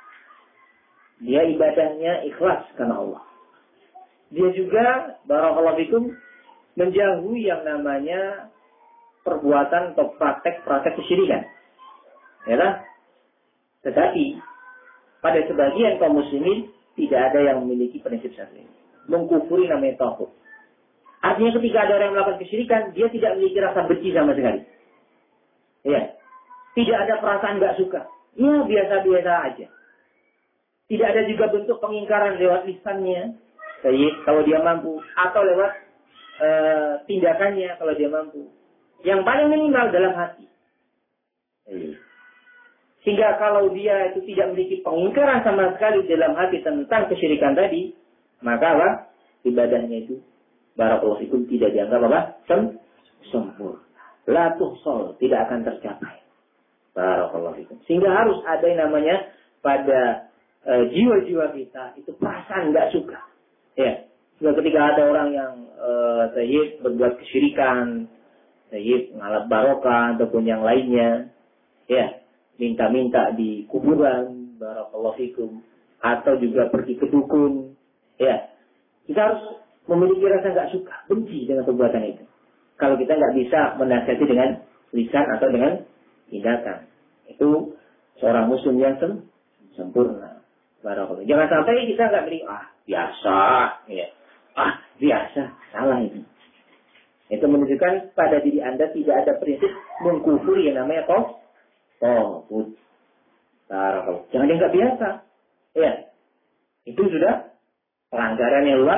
dia ibadahnya ikhlas karena Allah. Dia juga barakallahu fikum menjauhi yang namanya perbuatan atau praktek-praktek kesyirikan. Ya, tetapi pada sebagian kaum muslimin tidak ada yang memiliki prinsip seperti ini. Mengkufuri namanya taghut. Artinya ketika ada orang yang melakukan kesyirikan, dia tidak memiliki rasa benci sama sekali. Ya. Tidak ada perasaan enggak suka. Ya, biasa-biasa aja. Tidak ada juga bentuk pengingkaran lewat lisannya, baik kalau dia mampu, atau lewat e, tindakannya kalau dia mampu. Yang paling minimal dalam hati. Baik. Sehingga kalau dia itu tidak memiliki pengingkaran sama sekali dalam hati tentang kesyirikan tadi, maka apa? Ibadahnya itu barakallahu fikum tidak dianggap apa? Sem sempurna. La tuhsal, tidak akan tercapai. Barakallahu fikum. Sehingga harus ada yang namanya pada e, jiwa-jiwa kita itu perasaan enggak suka. Ya. Sehingga ketika ada orang yang e, tayyib berbuat kesyirikan, tayyib ngalap barokah ataupun yang lainnya, ya, minta-minta di kuburan, barakallahu fikum, atau juga pergi ke dukun, ya. Kita harus memiliki rasa enggak suka, benci dengan perbuatan itu. Kalau kita enggak bisa menasihati dengan lisan atau dengan tindakan. Itu seorang muslim yang sem sempurna. Barakallahu. Jangan sampai kita enggak beri ah biasa, ya. Ah biasa, salah itu. Itu menunjukkan pada diri Anda tidak ada prinsip mengkufuri yang namanya toh tohut. Barakallahu. Jangan dianggap biasa. Ya. Itu sudah pelanggaran yang luar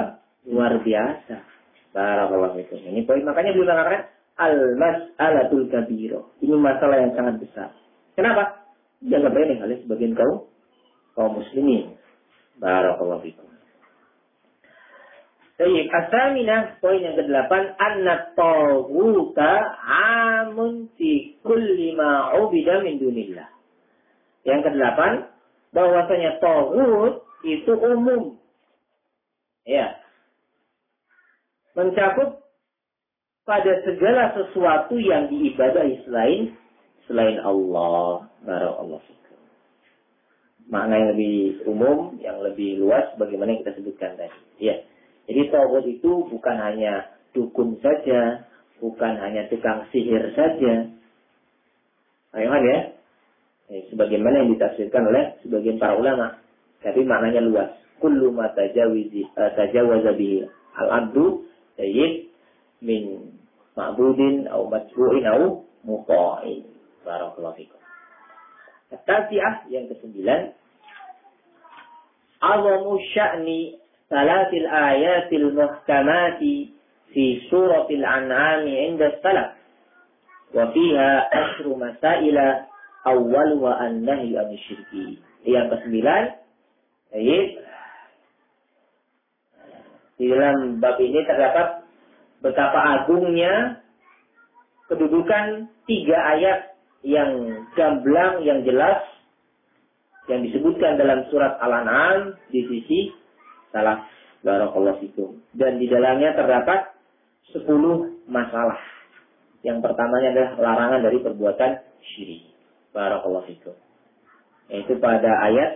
Luar biasa. Barakallahu fikum. Ini poin, makanya beliau mengatakan al-mas'alatul kabira. Ini masalah yang sangat besar. Kenapa? Jangan bayangin oleh sebagian kaum kaum muslimin. Barakallahu fikum. Baik, asaminah, poin yang kedelapan, anna taghuta amun fi kulli ma 'ubida min dunillah. Yang kedelapan, bahwasanya taghut itu umum. Ya. Mencakup pada segala sesuatu yang diibadahi selain selain Allah. Barakallahu fikum. Makna yang lebih umum, yang lebih luas bagaimana yang kita sebutkan tadi. Ya. Jadi taghut itu bukan hanya dukun saja, bukan hanya tukang sihir saja. Ayo ya. Sebagaimana yang ditafsirkan oleh sebagian para ulama. Tapi maknanya luas. Kullu ma tajawizi tajawaza bihi al-abdu sayyid min ma'budin au matbu'in au muqa'in. Barakallahu fikum. At-tasi'ah yang kesembilan, azamu sya'ni salatil ayatil muhkamati fi suratil an'ami 'inda salaf wa fiha asyru masaila awwal wa an-nahyu an-syirki. Yang kesembilan, baik, di dalam bab ini terdapat betapa agungnya kedudukan tiga ayat yang gamblang, yang jelas, yang disebutkan dalam surat Al-An'am di sisi salaf. Barakallahu fikum. Dan di dalamnya terdapat sepuluh masalah. Yang pertamanya adalah larangan dari perbuatan syirik. Barakallahu fikum. Yaitu pada ayat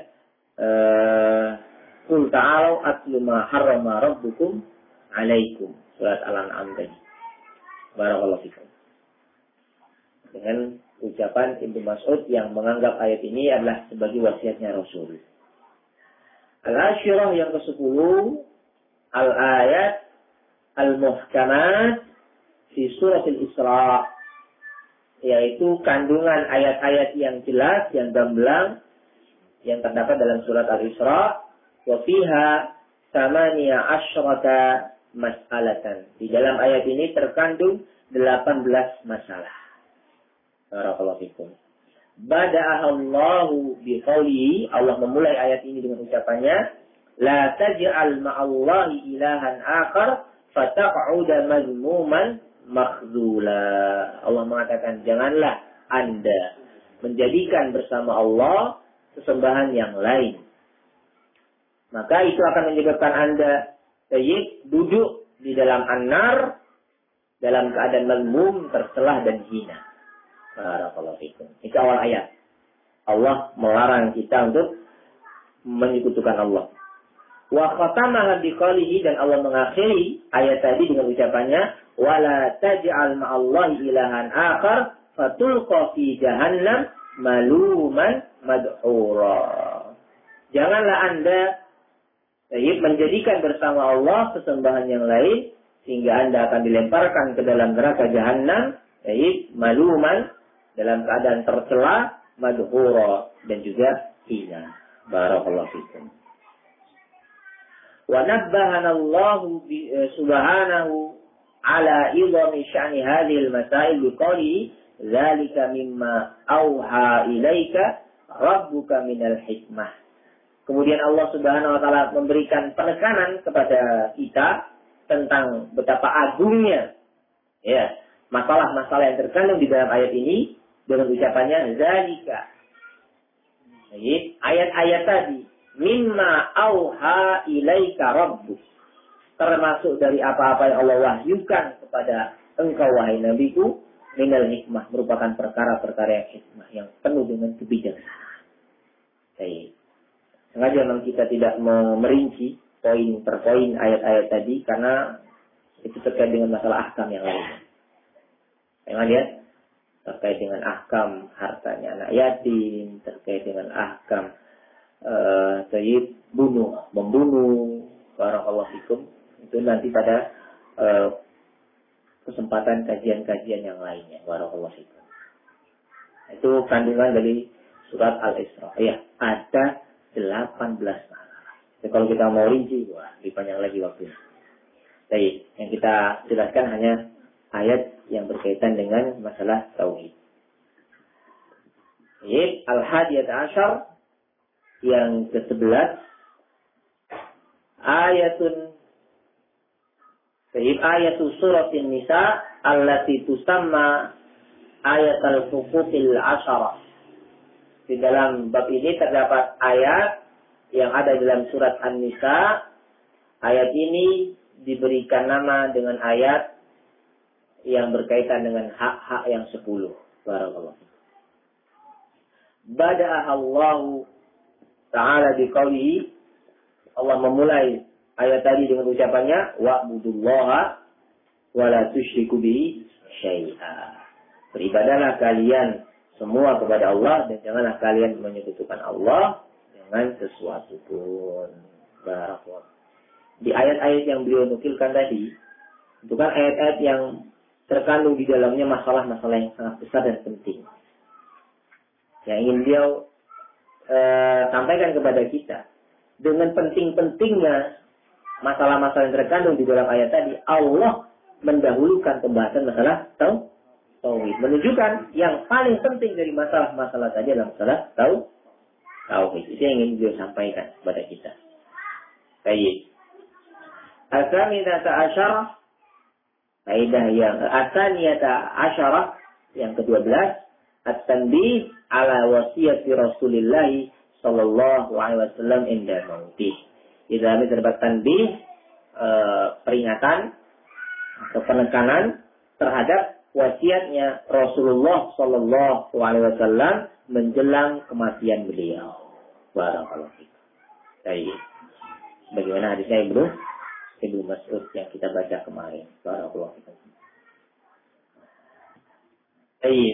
Qul ta'alu atlu ma harrama rabbukum 'alaikum. Surat Al-An'am tadi. Barakallahu fikum. Dengan ucapan Ibnu Mas'ud yang menganggap ayat ini adalah sebagai wasiatnya Rasul. Al-Asyirah yang kesepuluh, al-ayat al-muhkamat di surat Al-Isra, yaitu kandungan ayat-ayat yang jelas, yang gamblang, yang terdapat dalam surat Al-Isra. Wa fiha thamaniya asyrata mas'alatan. Di dalam ayat ini terkandung delapan belas masalah. Barakallahu fikum. Bada'ahallahu biqaulihi, Allah memulai ayat ini dengan ucapannya, la taj'al ma'allahi ilahan akhar fataq'uda mazmuman makhzula. Allah mengatakan, janganlah Anda menjadikan bersama Allah sesembahan yang lain. Maka itu akan menyebabkan Anda sayyid duduk di dalam an-nar dalam keadaan mazmum, tercelah dan hina. Barakallahu fikum. Itu awal ayat. Allah melarang kita untuk menyekutukan Allah. Wa khatamaha biqalihi, dan Allah mengakhiri ayat tadi dengan ucapannya, wala taj'al ma'allahi ilahan akhar fatulqa fi jahannam maluman madhura. Janganlah Anda sayyid menjadikan bersama Allah sesembahan yang lain sehingga Anda akan dilemparkan ke dalam neraka jahannam, sayyid maluman, dalam keadaan tercela, madhura, dan juga hina. Barakallahu fikum. Wa nabbahana Allah subhanahu ala idhami sya'ni hadhil masail biqali dzalika mimma auha ilaika rabbuka minal hikmah. Kemudian Allah Subhanahu wa taala memberikan penekanan kepada kita tentang betapa agungnya ya masalah-masalah yang terkandung di dalam ayat ini dengan ucapannya zalika. Ayat-ayat tadi mimma auha ilaika rabbuk, termasuk dari apa-apa yang Allah wahyukan kepada engkau wahai nabiku, minal hikmah, merupakan perkara-perkara yang hikmah, yang penuh dengan kebijaksanaan. Baik. Sengaja memang kita tidak merinci poin per poin ayat-ayat tadi karena itu terkait dengan masalah ahkam yang lainnya. Yang lihat terkait dengan ahkam hartanya anak yatim, terkait dengan ahkam uh, sayyid bunuh, membunuh, barakallahu fikum. Itu nanti pada uh, kesempatan kajian-kajian yang lainnya, barakallahu fikum. Itu kandungan dari surat Al-Isra. Ya, ada delapan belas masalah. Jadi kalau kita mau rinci, wah, lebih panjang lagi waktunya. Baik, yang kita jelaskan hanya ayat yang berkaitan dengan masalah tauhid. Baik, Al-Hadiyat Ashar yang kesebelas, ayatun Baik, ayatu suratin Nisa allati tusamma ayat al-huquqil asyarah. Di dalam bab ini terdapat ayat yang ada dalam surat An-Nisa. Ayat ini diberikan nama dengan ayat yang berkaitan dengan hak-hak yang sepuluh. Barakallahu. Bada'aha Allah Ta'ala biqaulihi. Allah memulai ayat tadi dengan ucapannya wa'budullaha wa la tusyriku bihi syai'a. Beribadahlah kalian semua kepada Allah dan janganlah kalian menyekutukan Allah dengan sesuatu pun. Barakallahu. Di ayat-ayat yang beliau nukilkan tadi, itu kan ayat-ayat yang terkandung di dalamnya masalah-masalah yang sangat besar dan penting. Yang ingin beliau e, sampaikan kepada kita. Dengan penting-pentingnya masalah-masalah yang terkandung di dalam ayat tadi, Allah mendahulukan pembahasan masalah tauhid. Menunjukkan yang paling penting dari masalah-masalah tadi adalah masalah tauhid. Itu yang ingin beliau sampaikan kepada kita. Baik. Al-Thaminata Asyarah, kaidah yang Al-Thaniyata Asyarah yang kedua belas, At-Tanbih ala wasiyati Rasulillah sallallahu alaihi wasallam inda mautih. Di dalamnya terdapat tanbih, e, peringatan atau penekanan terhadap wasiatnya Rasulullah sallallahu alaihi wasallam menjelang kematian beliau. Barakallahu fiik. Baik. Bagaimana hadisnya Ibnu Ibnu Mas'ud yang kita baca kemarin. Barakallahu fiik. Baik.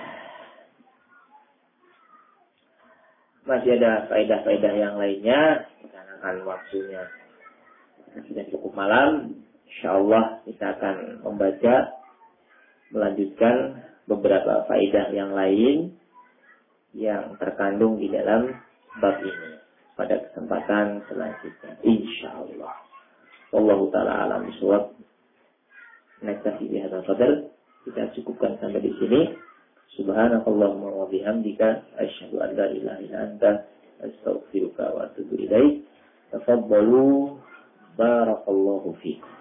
Masih ada faedah-faedah yang lainnya. Karena waktunya sudah cukup malam. InsyaAllah kita akan membaca, melanjutkan beberapa faedah yang lain yang terkandung di dalam bab ini pada kesempatan selanjutnya. InsyaAllah. Wallahu ta'ala alam bisawab. Naktafi bihadzal qadar. Kita cukupkan sampai di sini. Subhanakallahumma wa bihamdika asyhadu an la ilaha illa anta astaghfiruka wa atubu ilaik. Tafaddalu barakallahu fiikum.